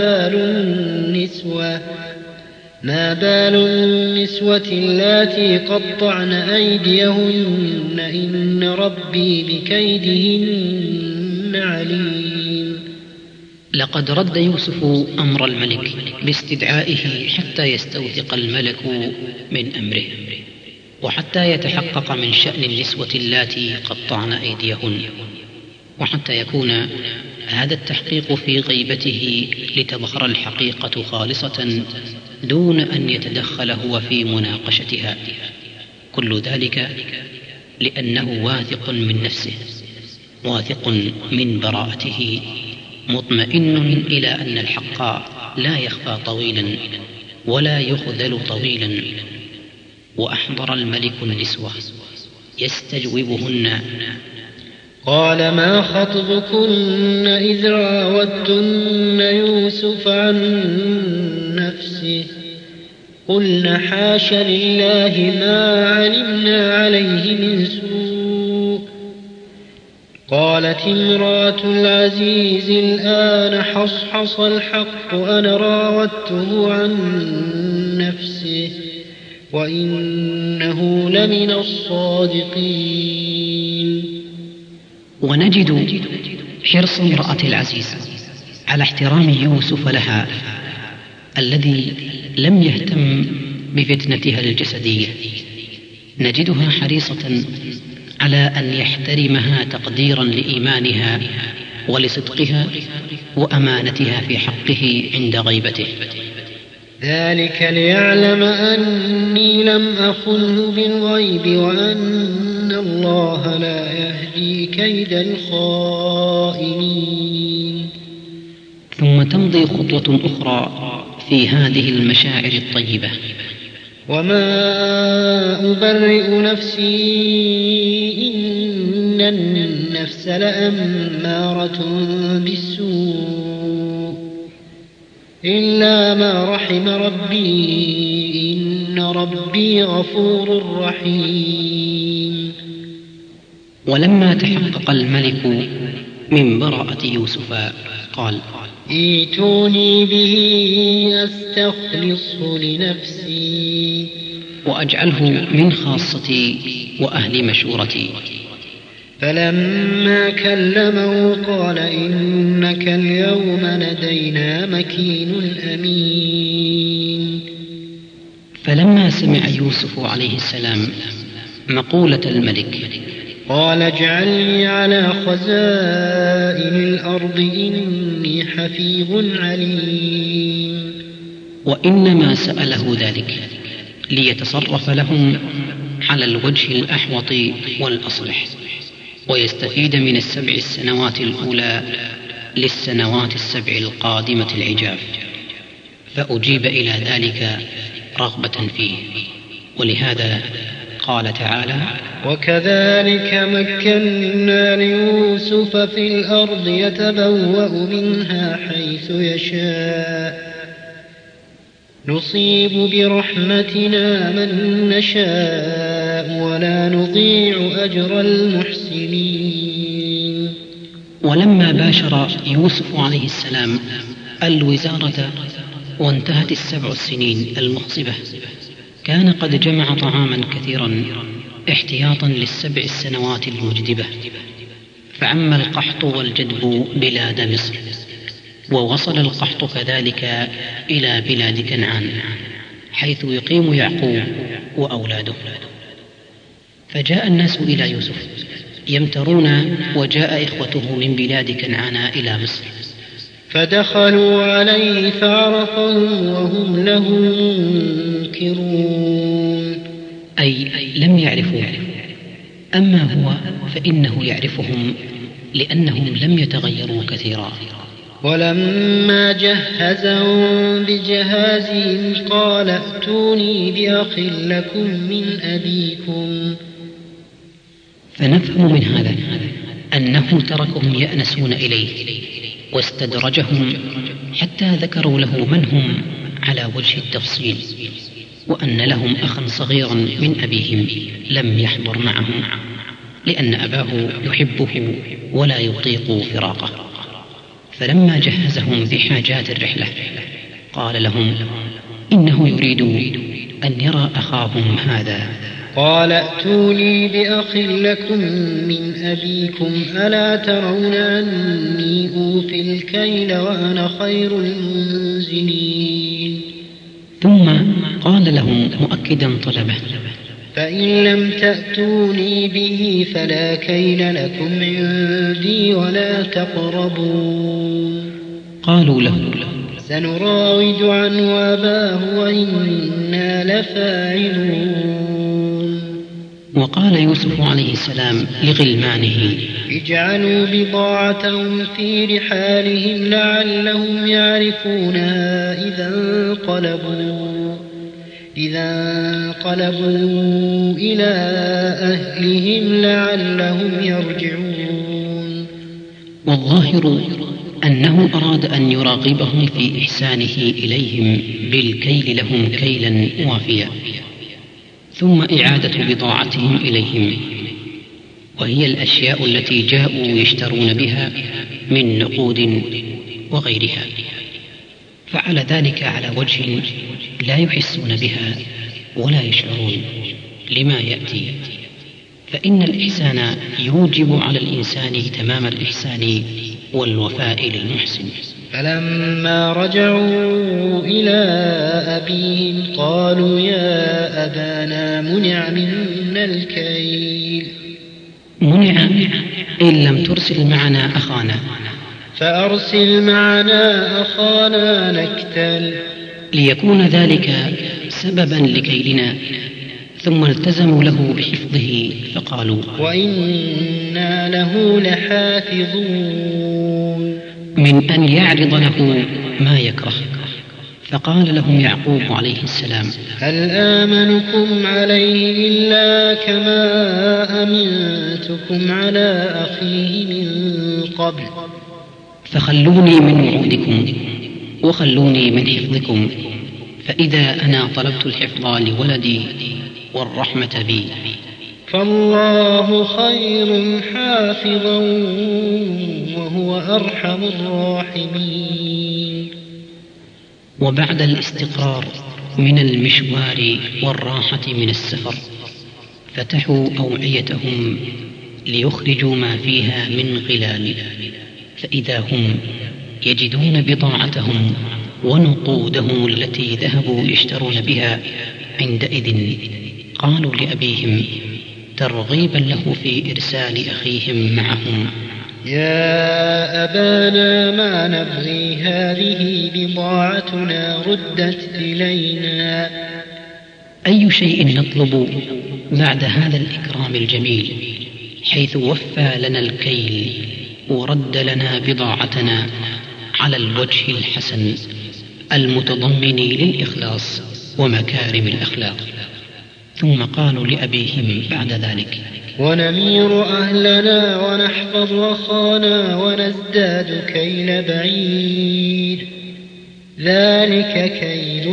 بال النسوة اللاتي قطعن أيديهن إن ربي بكيدهن عليم. لقد رد يوسف أمر الملك باستدعائه حتى يستوثق الملك من أمره، وحتى يتحقق من شأن النسوة اللاتي قطعن أيديهن، وحتى يكون هذا التحقيق في غيبته لتظهر الحقيقة خالصة دون أن يتدخل هو في مناقشتها. كل ذلك لأنه واثق من نفسه، واثق من براءته، مطمئن إلى أن الحق لا يخفى طويلا ولا يخذل طويلا. وأحضر الملك النسوة يستجوبهن: قال ما خطبكن إذ راوتن يوسف عن نفسه قلن حاش لله ما علمنا عليه من سوء. قالت امرأة العزيز الآن حصحص الحق أنا راودته عن نفسه وإنه لمن الصادقين. ونجد حرص امرأة العزيز على احترام يوسف لها، الذي لم يهتم بفتنتها الجسدية. نجدها حريصة على أن يحترمها تقديرا لإيمانها ولصدقها وأمانتها في حقه عند غيبته. ذلك ليعلم أني لم أخنه بالغيب وأن الله لا يهدي كيد الخائنين. ثم تمضي خطوة أخرى في هذه المشاعر الطيبة: وما أبرئ نفسي إن النفس لأمارة بالسوء إلا ما رحم ربي إن ربي غفور رحيم. ولما تحقق الملك من براءة يوسف قال: ائتوني به أستخلصه لنفسي وأجعله من خاصتي وأهل مشورتي. فلما كلمه قال إنك اليوم لدينا مكين أمين. فلما سمع يوسف عليه السلام مقولة الملك قال اجعلني على خزائن الأرض إني حفيظ عليم. وإنما سأله ذلك ليتصرف لهم على الوجه الأحوط والأصلح، ويستفيد من 7 السنوات الأولى للسنوات 7 القادمة العجاف. فأجيب إلى ذلك رغبة فيه، ولهذا قال تعالى: وكذلك مكنا ليوسف في الأرض يتبوأ منها حيث يشاء نصيب برحمتنا من نشاء ولا نضيع أجر المحسنين. ولما باشر يوسف عليه السلام الوزارة وانتهت 7 السنين المخصبة كان قد جمع طعاما كثيرا احتياطا ل7 السنوات المجدبة، فعم القحط والجدب بلاد مصر، ووصل القحط كذلك إلى بلاد كنعان حيث يقيم يعقوب وأولاده. فجاء الناس إلى يوسف يمترون، وجاء إخوته من بلاد كنعان إلى مصر، فدخلوا عليه فعرفهم وهم له منكرون، أي لم يعرفوه. أما هو فإنه يعرفهم لأنهم لم يتغيروا كثيرا. ولما جهزهم بجهازهم قال ائتوني بأخ لكم من أبيكم. فنفهم من هذا أنه تركهم يأنسون إليه واستدرجهم حتى ذكروا له من هم على وجه التفصيل، وأن لهم أخا صغيرا من أبيهم لم يحضر معهم لأن أباه يحبه ولا يطيق فراقه. فلما جهزهم بحاجات الرحلة قال لهم إنه يريد أن يرى أخاهم هذا. قال ائتوني بأخ لكم من أبيكم ألا ترون أني أوفي الكيل وأنا خير المنزلين. ثم قال لهم مؤكدا طلبه: فإن لم تأتوني به فلا كيل لكم عندي ولا تقربون. قالوا له سنراود عنه أباه وإنا لفاعلون. وقال يوسف عليه السلام لغلمانه اجعلوا بضاعتهم في رحالهم لعلهم يعرفونها إذا انقلبوا إلى أهلهم لعلهم يرجعون. والظاهر أنه أراد أن يراقبهم في إحسانه إليهم بالكيل لهم كيلا وافيا، ثم إعادة بضاعتهم إليهم، وهي الأشياء التي جاءوا يشترون بها من نقود وغيرها، فعل ذلك على وجه لا يحسون بها ولا يشعرون لما يأتي، فإن الإحسان يوجب على الإنسان تمام الإحسان والوفاء للمحسن. فلما رجعوا إلى أبيهم قالوا يا أبانا منع منا الكيل. منع إن لم ترسل معنا أخانا، فأرسل معنا أخانا نكتل، ليكون ذلك سببا لكيلنا. ثم التزموا له بحفظه فقالوا وإنا له لحافظون، من أن يعرض له ما يكره. فقال لهم يعقوب عليه السلام هل آمنكم عليه إلا كما أمنتكم على أخيه من قبل، فخلوني من وعودكم وخلوني من حفظكم، فإذا أنا طلبت الحفظ لولدي والرحمة بي فالله خير حافظا وهو أرحم الراحمين. وبعد الاستقرار من المشوار والراحة من السفر فتحوا أوعيتهم ليخرجوا ما فيها من غلال، فإذا هم يجدون بضاعتهم ونقودهم التي ذهبوا يشترون بها. عندئذ قالوا لأبيهم ترغيبا له في إرسال أخيهم معهم يا أبانا ما نبغي، هذه بضاعتنا ردت إلينا. أي شيء نطلب بعد هذا الإكرام الجميل، حيث وفى لنا الكيل ورد لنا بضاعتنا على الوجه الحسن المتضمن للإخلاص ومكارم الأخلاق. ثم قالوا لأبيهم بعد ذلك ونمير أهلنا ونحفظ أخانا ونزداد كيل بعير، ذلك كيل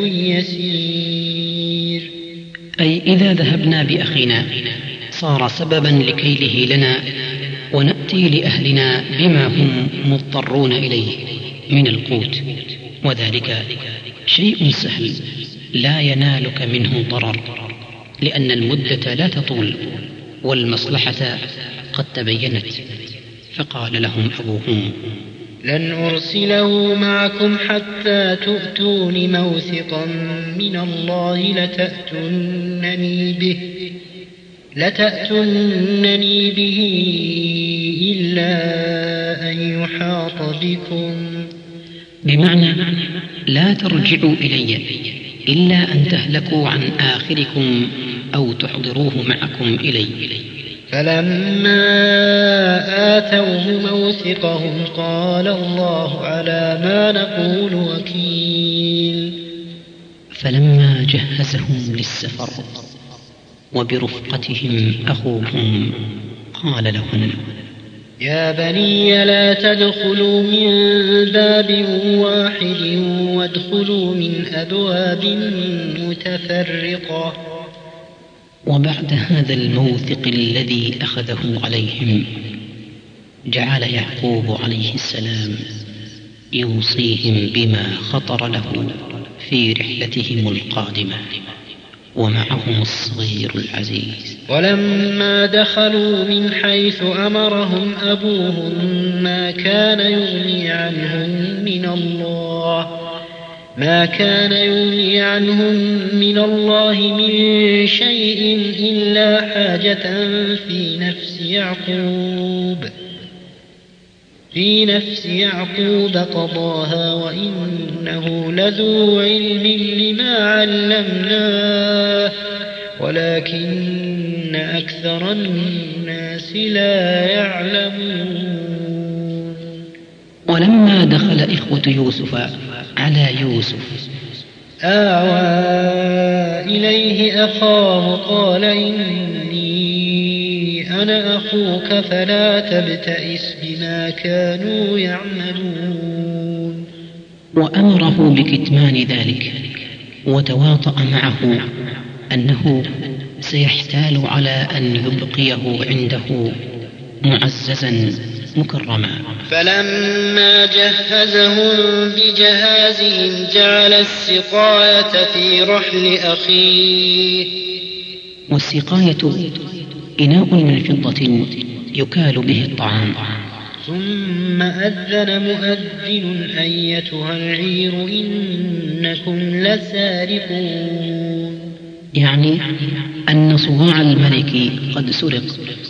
يسير. أي إذا ذهبنا بأخينا صار سببا لكيله لنا، ونأتي لأهلنا بما هم مضطرون إليه من القوت، وذلك شيء سهل لا ينالك منه ضرر، لأن المدة لا تطول والمصلحة قد تبينت. فقال لهم أبوهم لن أرسله معكم حتى تؤتون موثقا من الله لتأتونني به إلا أن يحاط بكم، بمعنى لا ترجعوا إلي إلا أن تهلكوا عن آخركم أو تحضروه معكم إلي. فلما آتوه موثقهم قال الله على ما نقول وكيل. فلما جهزهم للسفر وبرفقتهم أخوهم قال لهم يا بني لا تدخلوا من باب واحد وادخلوا من أبواب متفرقة. وبعد هذا الموثق الذي أخذه عليهم جعل يعقوب عليه السلام يوصيهم بما خطر له في رحلتهم القادمة ومعهم الصغير العزيز. ولما دخلوا من حيث أمرهم أبوهم ما كان يغني عنهم من الله ما كان يغني عنهم من الله من شيء إلا حاجة في نفس يعقوب قضاها وإنه لذو علم لما علمناه ولكن أكثر الناس لا يعلمون. ولما دخل إخوة يوسف على يوسف آوى إليه أخاه قال إني أنا أخوك فلا تبتئس بما كانوا يعملون. وأمره بكتمان ذلك وتواطأ معه أنه سيحتال على أن يبقيه عنده معززا مكرما. فلما جهزهم بجهازهم جعل السقاية في رحل أخيه. والسقاية إناء من فضة يكال به الطعام. ثم أذن مؤذن أيتها العير إنكم لسارقون. يعني أن صواع الملك قد سرق.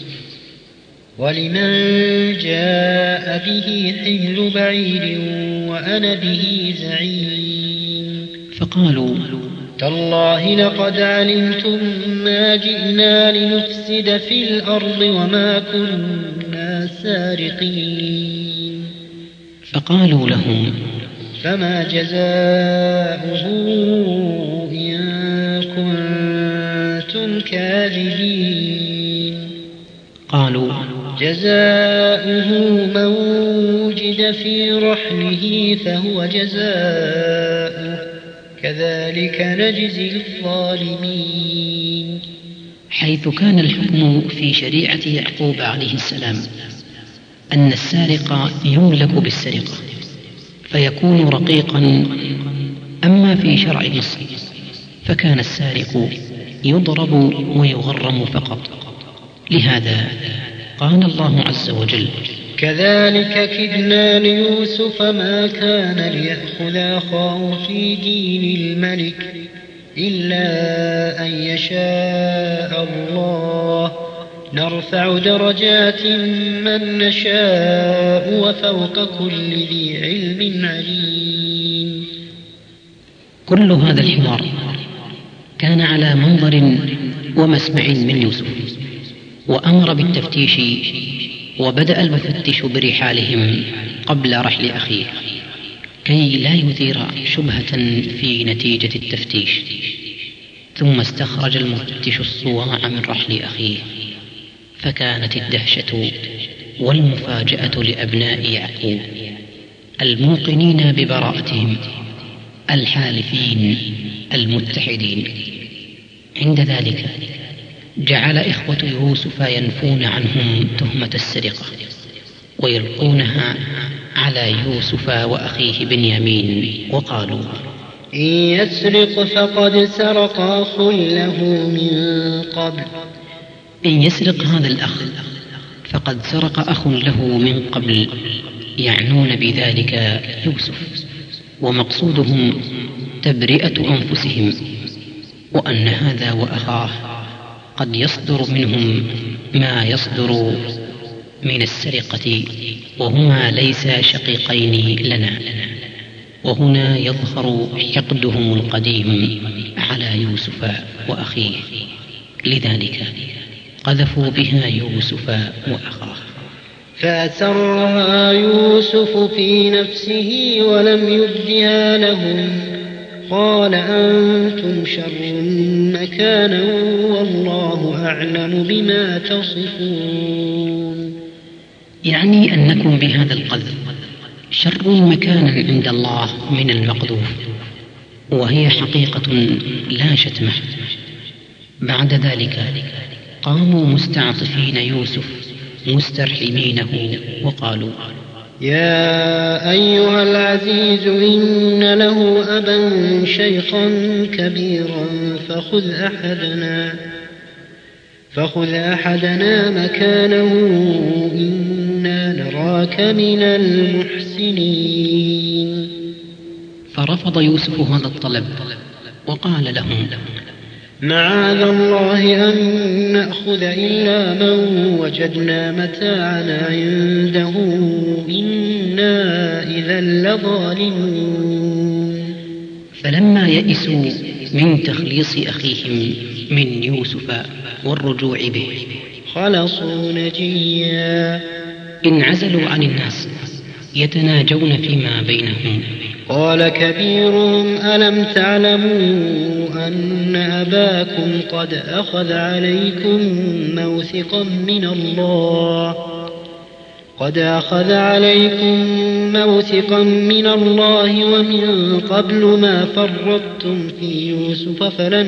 ولمن جاء به حمل بعير وأنا به زعيم. فقالوا تالله لقد علمتم ما جئنا لنفسد في الأرض وما كنا سارقين. فقالوا لهم فما جزاؤه إن كنتم كاذبين. قالوا جزاؤه من وجد في رحله فهو جزاؤه كذلك نجزي الظالمين. حيث كان الحكم في شريعة يعقوب عليه السلام أن السارق يملك بالسرقة فيكون رقيقا، أما في شرع مصر فكان السارق يضرب ويغرم فقط. لهذا قال الله عز وجل كذلك كدنا ليوسف ما كان ليأخذ أخاه في دين الملك إلا أن يشاء الله نرفع درجات من نشاء وفوق كل ذي علم عليم. كل هذا الحوار كان على منظر ومسمع من يوسف، وأمر بالتفتيش، وبدأ المفتش برحالهم قبل رحل أخيه كي لا يثير شبهة في نتيجة التفتيش. ثم استخرج المفتش الصواع من رحل أخيه، فكانت الدهشة والمفاجأة لأبناء يعقوب الموقنين ببراءتهم الحالفين المتحدين. عند ذلك جعل إخوة يوسف ينفون عنهم تهمة السرقة ويلقونها على يوسف وأخيه بنيامين، وقالوا إن يسرق فقد سرق أخ له من قبل. إن يسرق هذا الأخ فقد سرق أخ له من قبل، يعنون بذلك يوسف، ومقصودهم تبرئة أنفسهم، وأن هذا وأخاه قد يصدر منهم ما يصدر من السرقة، وهما ليس شقيقين لنا. وهنا يظهر حقدهم القديم على يوسف وأخيه، لذلك قذفوا بها يوسف وأخاه. فأسرها يوسف في نفسه ولم يبدها لهم قال أنتم شر مكانا والله أعلم بما تصفون. يعني أنكم بهذا القذف شر مكانا عند الله من المقذوف، وهي حقيقة لا شتمه. بعد ذلك قاموا مستعطفين يوسف مسترحمينه وقالوا يا أيها العزيز إن له أبا شيخا كبيرا فخذ أحدنا مكانه إنا نراك من المحسنين. فرفض يوسف هذا الطلب وقال لهم: معاذ الله أن نأخذ إلا من وجدنا متاعنا عنده إنا إذا لظالمون. فلما يئسوا من تخليص أخيهم من يوسف والرجوع به خلصوا نجيا، انعزلوا عن الناس يتناجون فيما بينهم. قال كبيرهم: ألم تعلموا أن أباكم قد أخذ عليكم موثقا من الله ومن قبل ما فرطتم في يوسف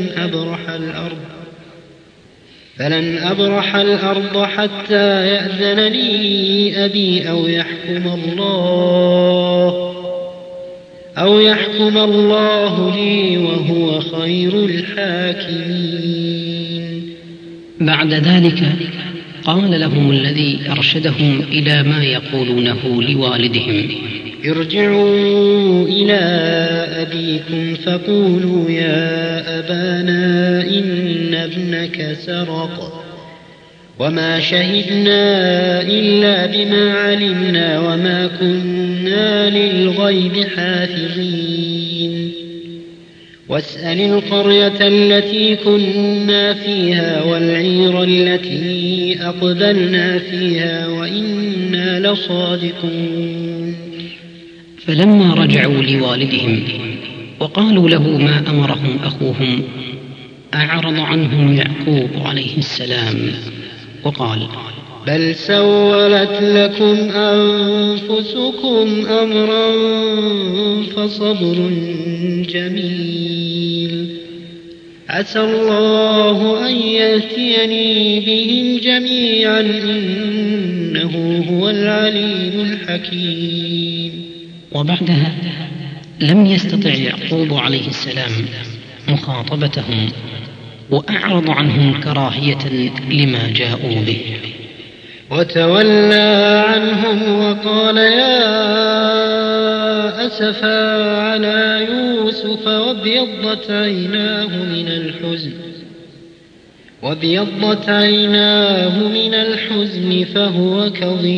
فلن أبرح الأرض حتى يأذن لي أبي أو يحكم الله لي وهو خير الحاكمين. بعد ذلك قال لهم الذي أرشدهم إلى ما يقولونه لوالدهم: ارجعوا إلى أبيكم فقولوا يا أبانا إن ابنك سرق وما شهدنا إلا بما علمنا وما كنا للغيب حافظين. واسأل القرية التي كنا فيها والعير التي أقبلنا فيها وإنا لصادقون. فلما رجعوا لوالدهم وقالوا له ما أمرهم أخوهم أعرض عنهم يعقوب عليه السلام وقال: بل سولت لكم أنفسكم أمرا فصبر جميل عسى الله أن يأتيني بهم جميعا إنه هو العليم الحكيم. وبعدها لم يستطع يعقوب عليه السلام مخاطبتهم وأعرض عنهم كراهية لما جاءوا به، وتولى عنهم وقال يا أسفا على يوسف وابيضت عيناه من الحزن فهو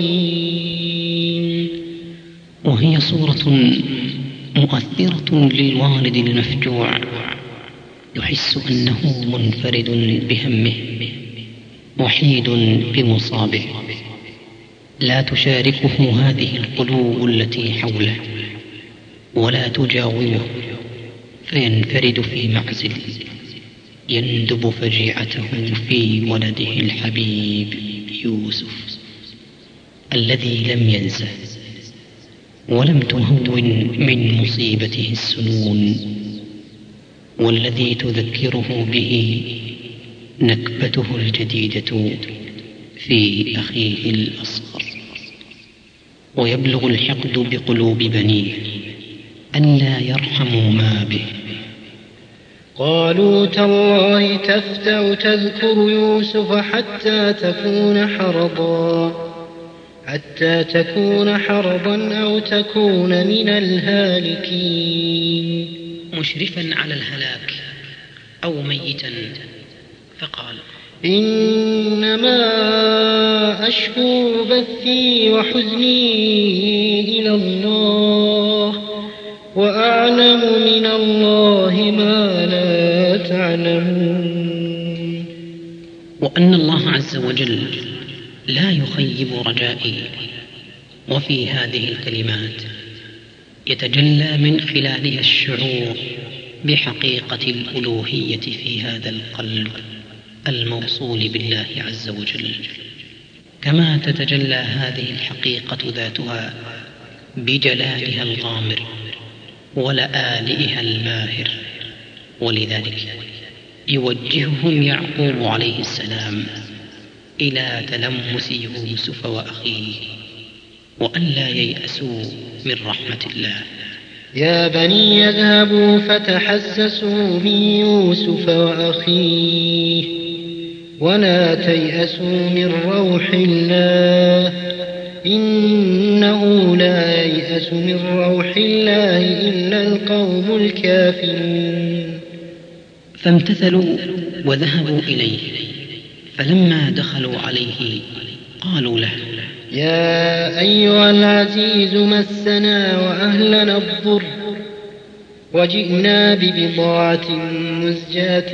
كظيم. وهي صورة مؤثرة للوالد المفجوع يحس أنه منفرد بهمه وحيد بمصابه، لا تشاركه هذه القلوب التي حوله ولا تجاوبه، فينفرد في معزل يندب فجيعته في ولده الحبيب يوسف الذي لم ينسه ولم تهون من مصيبته السنون، والذي تذكره به نكبته الجديدة في أخيه الأصغر. ويبلغ الحقد بقلوب بنيه أن لا يرحموا ما به. قالوا تالله تفتأ تذكر يوسف حتى تكون حرضا أو تكون من الهالكين. مشرفا على الهلاك أو ميتا، فقال إنما أشكو بثي وحزني إلى الله وأعلم من الله ما لا تعلمون. وأن الله عز وجل لا يخيب رجائي. وفي هذه الكلمات يتجلى من خلالها الشعور بحقيقة الألوهية في هذا القلب الموصول بالله عز وجل، كما تتجلى هذه الحقيقة ذاتها بجلالها الغامر ولآلئها الماهر. ولذلك يوجههم يعقوب عليه السلام إلى تلمس يوسف وأخيه وأن لا ييأسوا من رحمة الله. يا بني اذهبوا فتحسسوا من يوسف وأخيه ولا تيأسوا من روح الله إنه لا ييأس من روح الله إلا القوم الكافرون. فامتثلوا وذهبوا إليه، فلما دخلوا عليه قالوا له: يا أيها العزيز مسنا وأهلنا الضر وجئنا ببضاعة مزجاة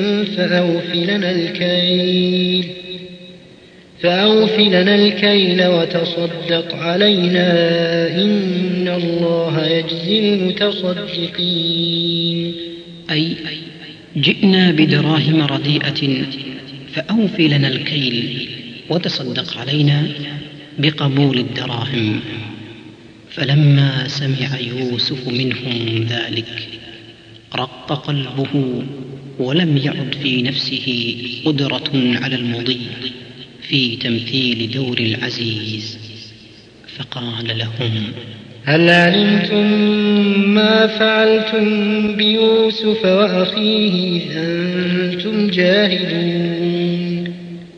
فأوف لنا الكيل وتصدق علينا إن الله يجزي المتصدقين. أي جئنا بدراهم رديئة فأوف لنا الكيل وتصدق علينا بقبول الدراهم. فلما سمع يوسف منهم ذلك رق قلبه، ولم يعد في نفسه قدرة على المضي في تمثيل دور العزيز، فقال لهم: هل علمتم ما فعلتم بيوسف وأخيه إذ أنتم جاهلون؟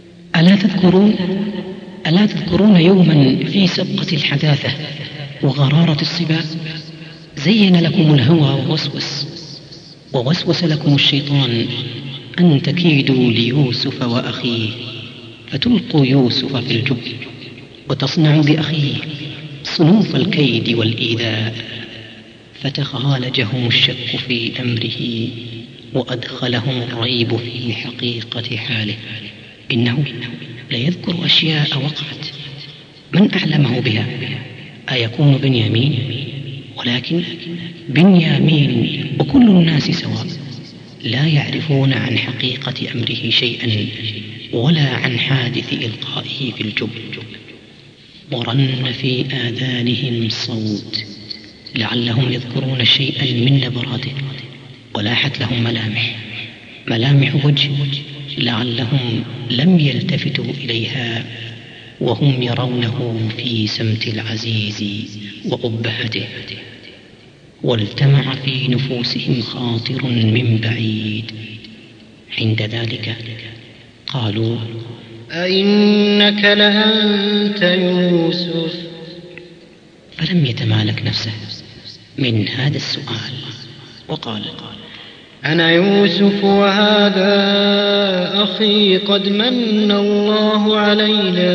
ألا تذكرون يوما في سبقة الحداثة وغرارة الصبا زين لكم الهوى ووسوس لكم الشيطان أن تكيدوا ليوسف وأخيه، فتلقوا يوسف في الجب وتصنعوا بأخيه صنوف الكيد والإيذاء، فتخالجهم الشك في أمره وأدخلهم الريب في حقيقة حاله. إنه ليذكر أشياء وقعت، من أعلمه بها؟ أيكون بنيامين؟ ولكن بنيامين وكل الناس سواء، لا يعرفون عن حقيقة أمره شيئا ولا عن حادث إلقائه في الجب. ورن في آذانهم صوت لعلهم يذكرون شيئا من نبراته، ولاحت لهم ملامح وجه لعلهم لم يلتفتوا إليها وهم يرونه في سمت العزيز وقبحته. والتمع في نفوسهم خاطر من بعيد. عند ذلك قالوا: أئنك لأنت يوسف؟ فلم يتمالك نفسه من هذا السؤال وقال: أنا يوسف وهذا أخي قد من الله علينا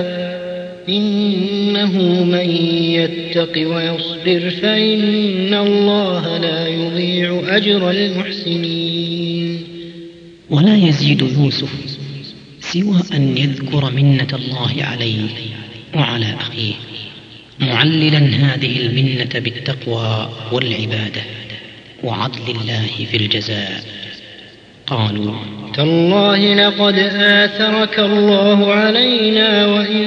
إنه من يتق ويصبر فإن الله لا يضيع أجر المحسنين. ولا يزيد يوسف سوى أن يذكر منة الله عليه وعلى أخيه، معللا هذه المنة بالتقوى والعبادة وعدل الله في الجزاء. قالوا: تالله لقد آثرك الله علينا وإن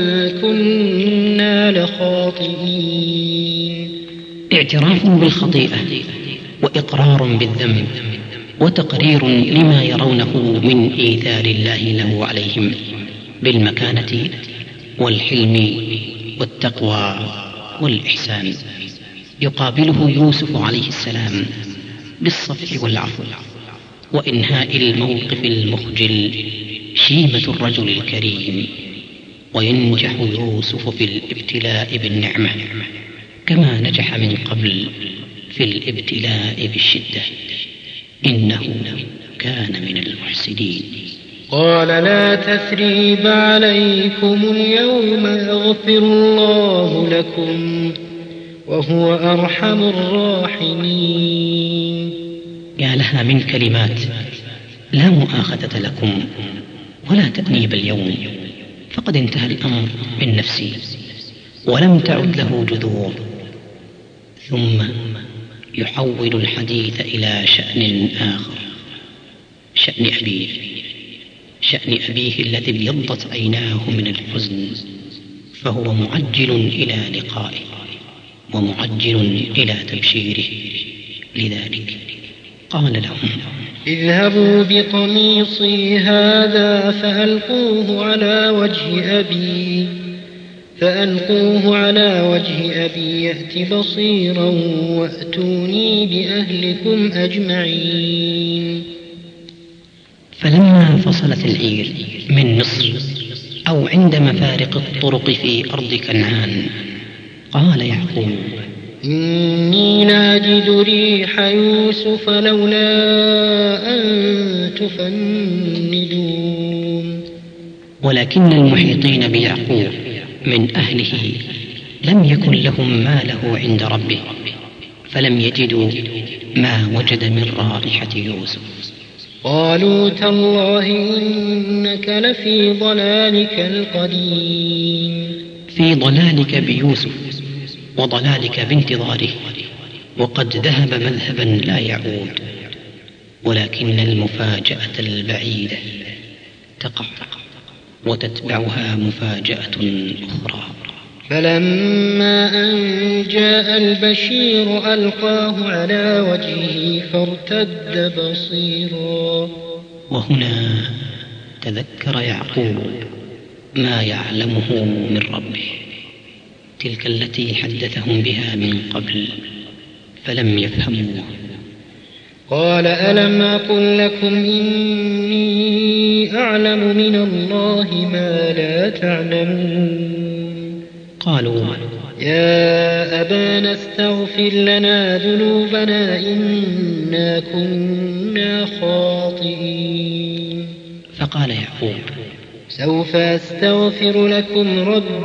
كنا لخاطئين. اعتراف بالخطيئة وإقرار بالذنب وتقرير لما يرونه من إيثار الله له عليهم بالمكانة والحلم والتقوى والإحسان. يقابله يوسف عليه السلام بالصفح والعفو وإنهاء الموقف المخجل شيمة الرجل الكريم. وينجح يوسف في الابتلاء بالنعمة كما نجح من قبل في الابتلاء بالشدة، إنه كان من المحسنين. قال: لا تثريب عليكم اليوم يغفر الله لكم وهو أرحم الراحمين. يا لها من كلمات لا مؤاخذة لكم ولا تأنيب اليوم، فقد انتهى الأمر من نفسي ولم تعد له جذور. ثم يحول الحديث إلى شأن آخر، شأن أبيه الذي ابيضت عيناه من الحزن، فهو معجل إلى لقائه ومعجل إلى تبشيره. لذلك قال لهم: اذهبوا بقميصي هذا فألقوه على وجه أبي يأت بصيرا وأتوني بأهلكم أجمعين. فلما فصلت العير من مصر أو عند مفارق الطرق في أرض كنعان. قال يعقوب: إني لاجد ريح يوسف لولا أن تفندون. ولكن المحيطين بيعقوب من أهله لم يكن لهم ما له عند ربه، فلم يجدوا ما وجد من رائحة يوسف. قالوا: تالله إنك لفي ضلالك القديم. في ضلالك بيوسف وضلالك بانتظاره، وقد ذهب مذهبا لا يعود، ولكن المفاجأة البعيدة تقع وتتبعها مفاجأة أخرى. فلما أن جاء البشير ألقاه على وجهه فارتد بصيرا. وهنا تذكر يعقوب ما يعلمه من ربه، تلك التي حدثهم بها من قبل فلم يفهموه. قال: ألم أقل لكم إني أعلم من الله ما لا تعلمون. قالوا: يا أبانا استغفر لنا ذنوبنا إنا كنا خاطئين. فقال يعقوب: سوف أستغفر لكم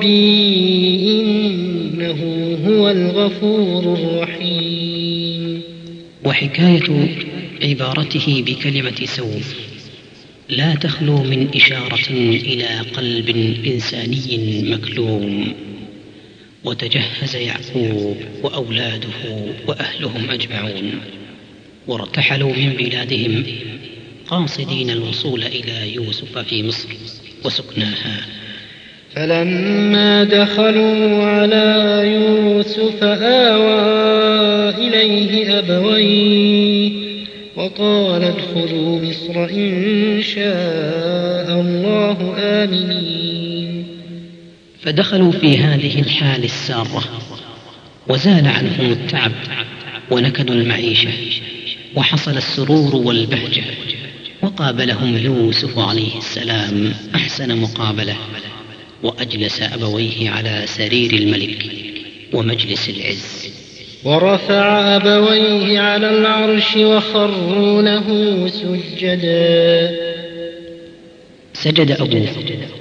ربي إنه هو الغفور الرحيم. وحكاية عبارته بكلمة سوف لا تخلو من إشارة إلى قلب إنساني مكلوم. وتجهز يعقوب وأولاده وأهلهم أجمعون، وارتحلوا من بلادهم قاصدين الوصول إلى يوسف في مصر وسكناها. فلما دخلوا على يوسف آوى إليه أبويه وقال: ادخلوا مصر إن شاء الله آمنين. فدخلوا في هذه الحال السارة، وزال عنهم التعب ونكد المعيشة، وحصل السرور والبهجة، وقابلهم يوسف عليه السلام أحسن مقابلة، وأجلس أبويه على سرير الملك ومجلس العز، ورفع أبويه على العرش وخروا له سجدا. سجد أبوه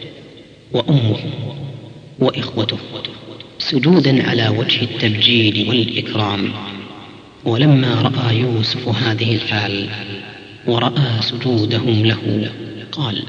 وأمه وإخوته سجودا على وجه التبجيل والإكرام. ولما رأى يوسف هذه الحال ورأى سجودهم له قال: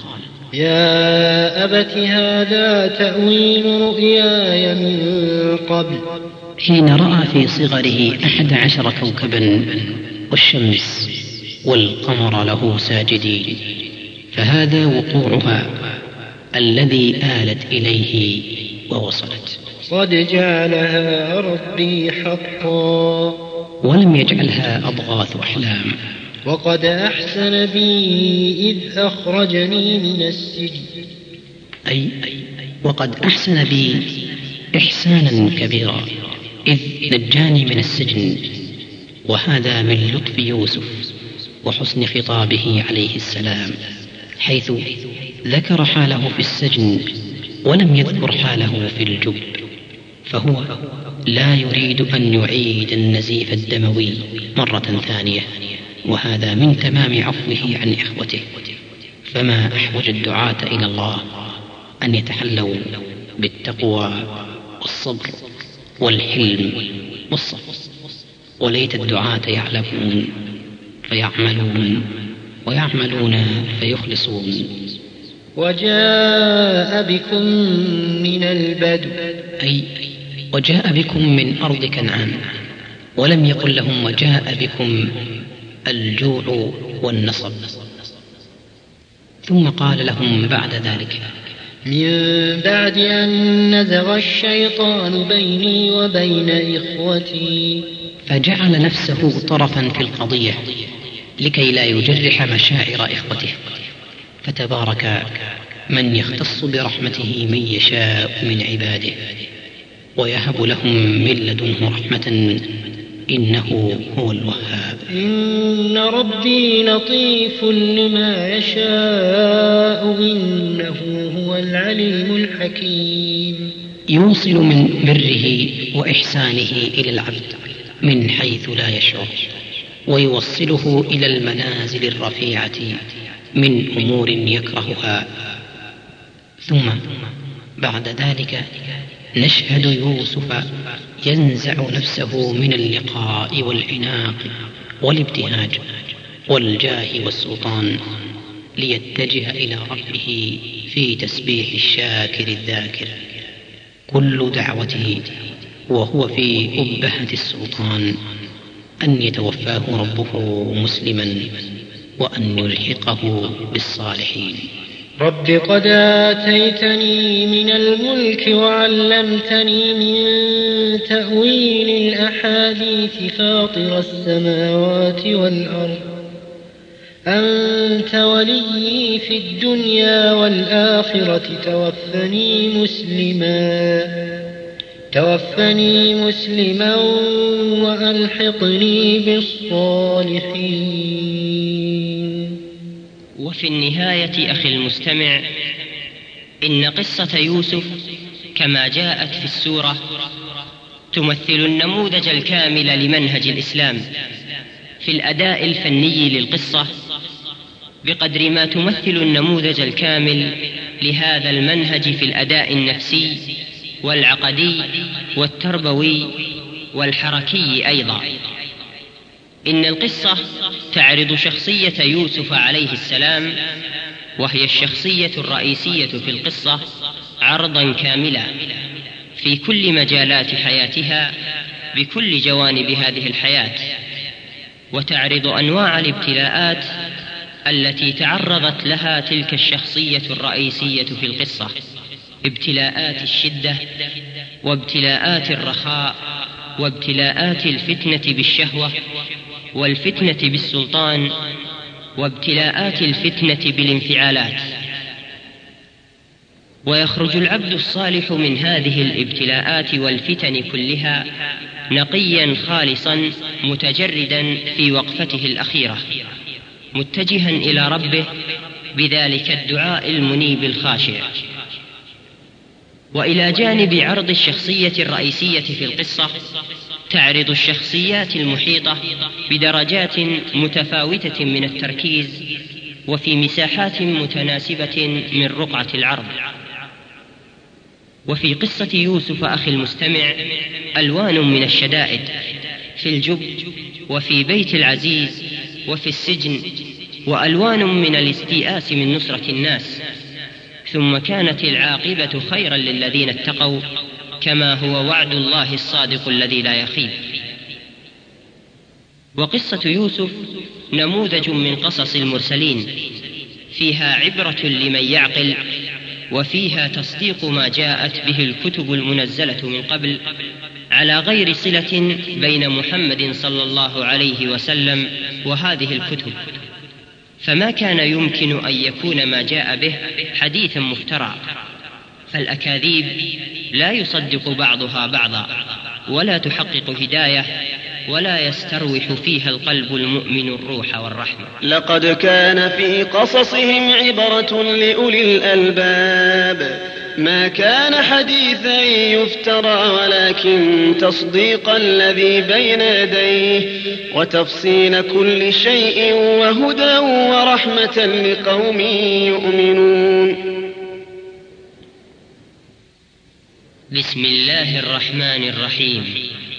يا أبت هذا تأويل رؤياي من قبل. حين رأى في صغره 11 كوكبا والشمس والقمر له ساجدين، فهذا وقوعها الذي آلت إليه ووصلت. قد جعلها ربي حقا، ولم يجعلها أضغاث أحلام. وقد أحسن بي إذ أخرجني من السجن. أي وقد أحسن بي إحسانا كبيرا إذ نجاني من السجن. وهذا من لطف يوسف وحسن خطابه عليه السلام، حيث ذكر حاله في السجن ولم يذكر حاله في الجب، فهو لا يريد أن يعيد النزيف الدموي مرة ثانية، وهذا من تمام عفوه عن إخوته. فما أحوج الدعاة إلى الله أن يتحلوا بالتقوى والصبر والحلم والصبر. وليت الدعاة يعلمون فيعملون، ويعملون فيخلصون. وجاء بكم من البدو، أي وجاء بكم من أرض كنعان، ولم يقل لهم وجاء بكم الجوع والنصب. ثم قال لهم بعد ذلك: من بعد أن نزغ الشيطان بيني وبين إخوتي. فجعل نفسه طرفا في القضية لكي لا يجرح مشاعر إخوته. فتبارك من يختص برحمته من يشاء من عباده، ويهب لهم من لدنه رحمة إنه هو الوهاب. إن ربي لطيف لما يشاء إنه هو العليم الحكيم. يوصل من بره وإحسانه إلى العبد من حيث لا يشعر، ويوصله إلى المنازل الرفيعة من أمور يكرهها. ثم بعد ذلك نشهد يوسف ينزع نفسه من اللقاء والعناق والابتهاج والجاه والسلطان، ليتجه إلى ربه في تسبيح الشاكر الذاكر. كل دعوته وهو في أبهة السلطان أن يتوفاه ربه مسلما وأن يلحقه بالصالحين. رب قد آتيتني من الملك وعلمتني من تأويل الأحاديث فاطر السماوات والأرض، أنت ولي في الدنيا والآخرة، توفني مسلما وألحقني بالصالحين. وفي النهاية أخي المستمع، إن قصة يوسف كما جاءت في السورة تمثل النموذج الكامل لمنهج الإسلام في الأداء الفني للقصة، بقدر ما تمثل النموذج الكامل لهذا المنهج في الأداء النفسي والعقدي والتربوي والحركي أيضا. إن القصة تعرض شخصية يوسف عليه السلام، وهي الشخصية الرئيسية في القصة، عرضا كاملا في كل مجالات حياتها بكل جوانب هذه الحياة، وتعرض أنواع الابتلاءات التي تعرضت لها تلك الشخصية الرئيسية في القصة، ابتلاءات الشدة وابتلاءات الرخاء وابتلاءات الفتنة بالشهوة والفتنة بالسلطان وابتلاءات الفتنة بالانفعالات. ويخرج العبد الصالح من هذه الابتلاءات والفتن كلها نقيا خالصا متجردا في وقفته الأخيرة، متجها إلى ربه بذلك الدعاء المنيب الخاشع. وإلى جانب عرض الشخصية الرئيسية في القصة، تعرض الشخصيات المحيطة بدرجات متفاوتة من التركيز وفي مساحات متناسبة من رقعة العرض. وفي قصة يوسف أخي المستمع ألوان من الشدائد، في الجب وفي بيت العزيز وفي السجن، وألوان من الاستيئاس من نصرة الناس. ثم كانت العاقبة خيرا للذين اتقوا، كما هو وعد الله الصادق الذي لا يخيب. وقصة يوسف نموذج من قصص المرسلين، فيها عبرة لمن يعقل، وفيها تصديق ما جاءت به الكتب المنزلة من قبل، على غير صلة بين محمد صلى الله عليه وسلم وهذه الكتب. فما كان يمكن أن يكون ما جاء به حديثا مفترى، فالأكاذيب لا يصدق بعضها بعضا، ولا تحقق هداية، ولا يستروح فيها القلب المؤمن الروح والرحمة. لقد كان في قصصهم عبرة لأولي الألباب، ما كان حديثا يفترى ولكن تصديق الذي بين يديه وتفصيل كل شيء وهدى ورحمة لقوم يؤمنون. بسم الله الرحمن الرحيم.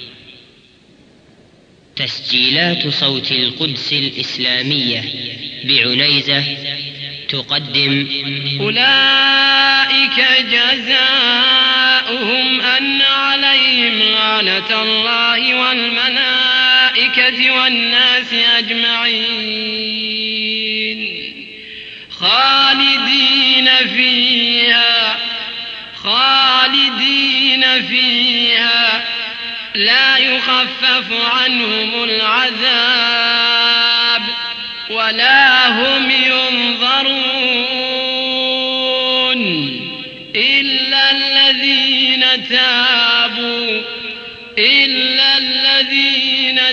تسجيلات صوت القدس الإسلامية بعنيزة تقدم أولئك جزاؤهم أن عليهم لعنة الله والملائكة والناس أجمعين خالدين فيها لا يخفف عنهم العذاب ولا هم ينظرون إلا الذين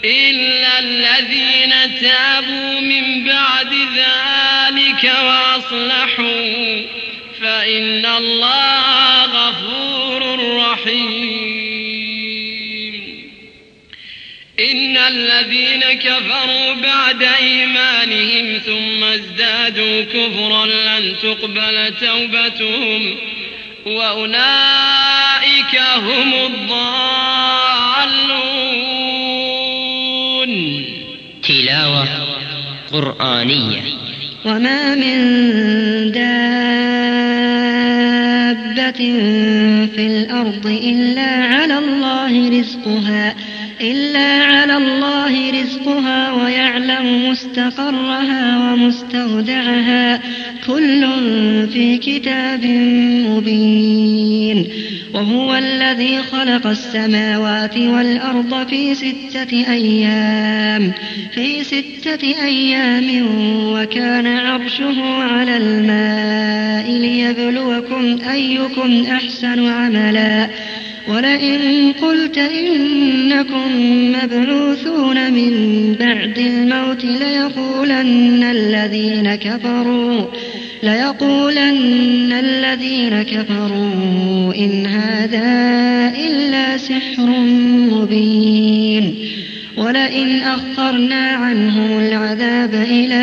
إلا الذين تابوا من بعد ذلك وأصلحوا فإن الله غفور رحيم. إن الذين كفروا بعد إيمانهم ثم ازدادوا كفرا لن تقبل توبتهم وأولئك هم الضالون. تلاوة قرآنية. وما من دابة في الأرض إلا على الله رزقها ويعلم مستقرها ومستودعها كل في كتاب مبين. وهو الذي خلق السماوات والأرض في 6 أيام وكان عرشه على الماء ليبلوكم أيكم أحسن عملا. ولئن قلت إنكم مبعوثون من بعد الموت ليقولن الذين كفروا إن هذا إلا سحر مبين. ولئن أخرنا عنهم العذاب إلى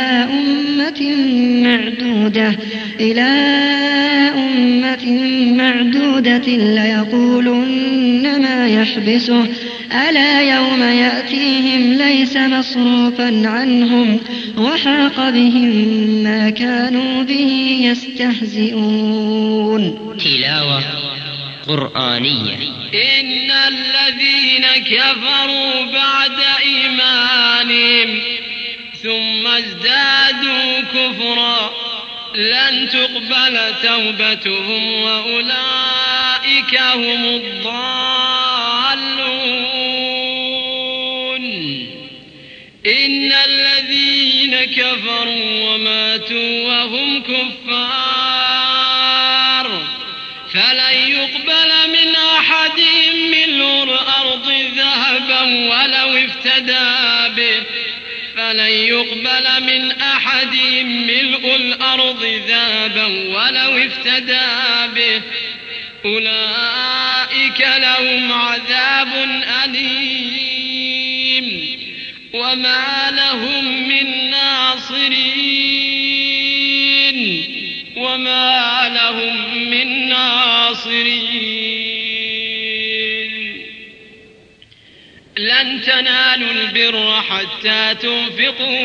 أمة معدودة ليقولن ما يحبسه ألا يوم يأتيهم ليس مصروفا عنهم وحاق بهم ما كانوا به يستهزئون. تلاوة قرآنية. إن الذين كفروا بعد إيمانهم ثم ازدادوا كفرا لن تقبل توبتهم وأولئك هم الضالون. إن الذين كفروا وماتوا وهم كفار فلن يقبل من أحدهم ملء الأرض ذهبا ولو افتدى به أولئك لهم عذاب أليم وما لهم من ناصرين. لن تنالوا البر حتى تنفقوا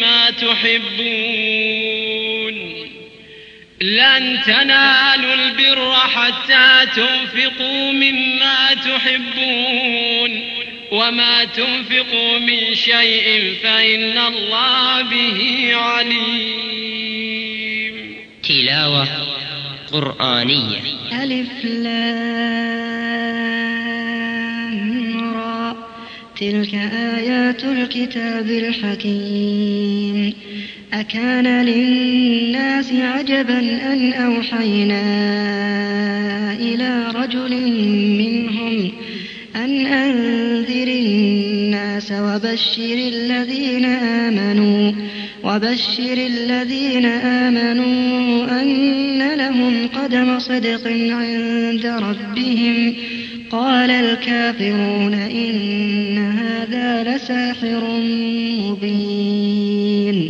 مما تحبون وما تنفقوا من شيء فإن الله به عليم. تلاوة قرآنية. ألف لام را تلك آيات الكتاب الحكيم. أكان للناس عجبا أن أوحينا إلى رجل منهم أن أنذر الناس وبشر الذين آمنوا أن لهم قدم صدق عند ربهم. قال الكافرون إن هذا لساحر مبين.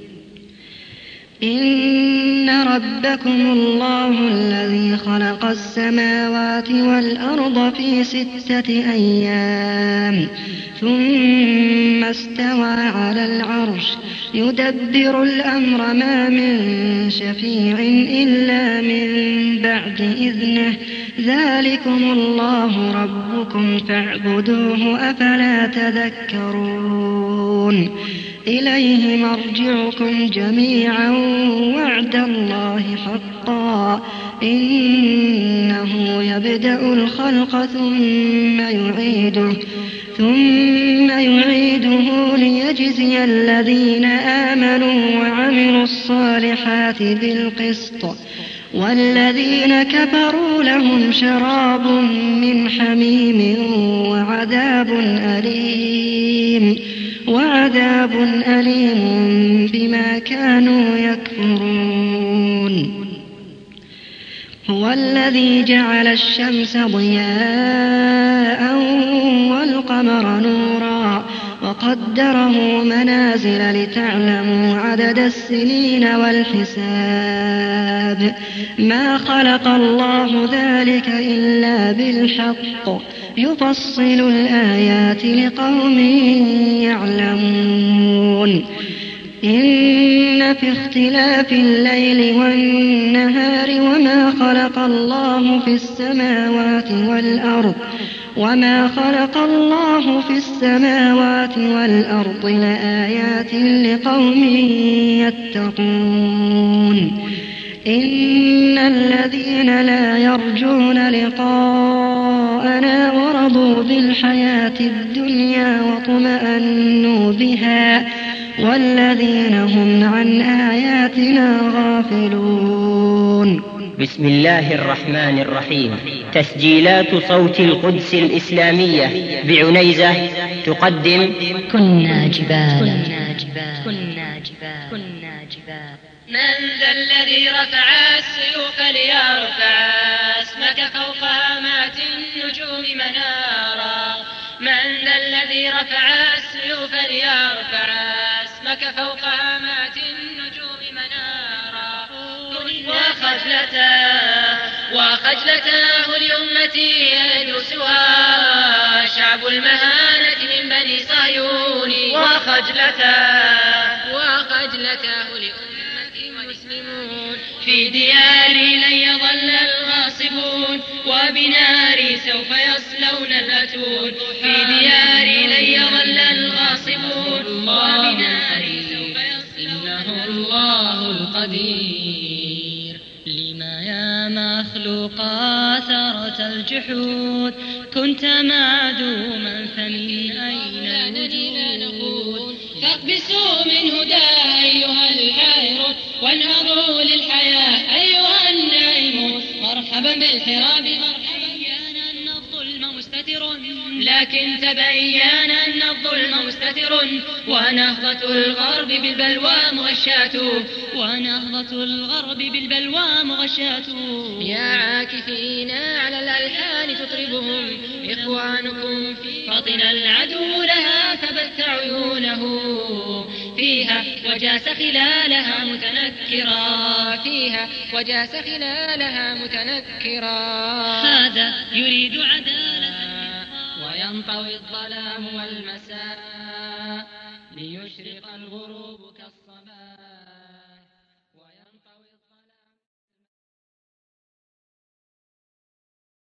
إن ربكم الله الذي خلق السماوات والأرض في 6 أيام ثم استوى على العرش يدبر الأمر ما من شفيع إلا من بعد إذنه. ذلكم الله ربكم فاعبدوه أفلا تذكرون. إليه مرجعكم جميعا وعد الله حقا إنه يبدأ الخلق ثم يعيده ليجزي الذين آمنوا وعملوا الصالحات بالقسط والذين كفروا لهم شراب من حميم وعذاب أليم بما كانوا يكفرون. هو الذي جعل الشمس ضياء والقمر نورا وقدره منازل لتعلموا عدد السنين والحساب. ما خلق الله ذلك إلا بالحق يفصل الآيات لقوم يعلمون. إن في اختلاف الليل والنهار وما خلق الله في السماوات والأرض لآيات لقوم يتقون. إن الذين لا يرجون لقاءنا ورضوا بالحياة الدنيا واطمأنوا بها والذين هم عن آياتنا غافلون. بسم الله الرحمن الرحيم. تسجيلات صوت القدس الإسلامية بعنيزة تقدم كنا جبالا. من ذا الذي رفع السيوف ليرفع اسمك فوق هامات النجوم منارا. من ذا الذي رفع السيوف ليرفع اسمك فوق هامات النجوم منارا. وخجلتاه لأمتي يدوسها شعب المهانة من بني صهيون. وخجلتاه لأمتي مسلمون. في دياري لن يظل الغاصبون وبناري سوف يصلون الأتون. في دياري لن يظل الغاصبون وبناري سوف يصلون الأتون. الله القدير لما يا مخلوقا ثارت الجحود. كنت معدوما فمن أين الوجود. فاقبسوا من هدى أيها الحائرون وانهضوا للحياة أيها النائمون. مرحبا بالحراب مرحبا أن الظلم مستتر لكن تبين أن الظلم مستتر. ونهضة الغرب بالبلوى مغشاة. يا عاكفين على الألحان تطربهم إخوانكم في فطن العدو لها فبث عيونه. فيها وجاس خلالها متنكرا. هذا يريد عدالة وينطوي الظلام والمساء ليشرق الغروب كالصباح.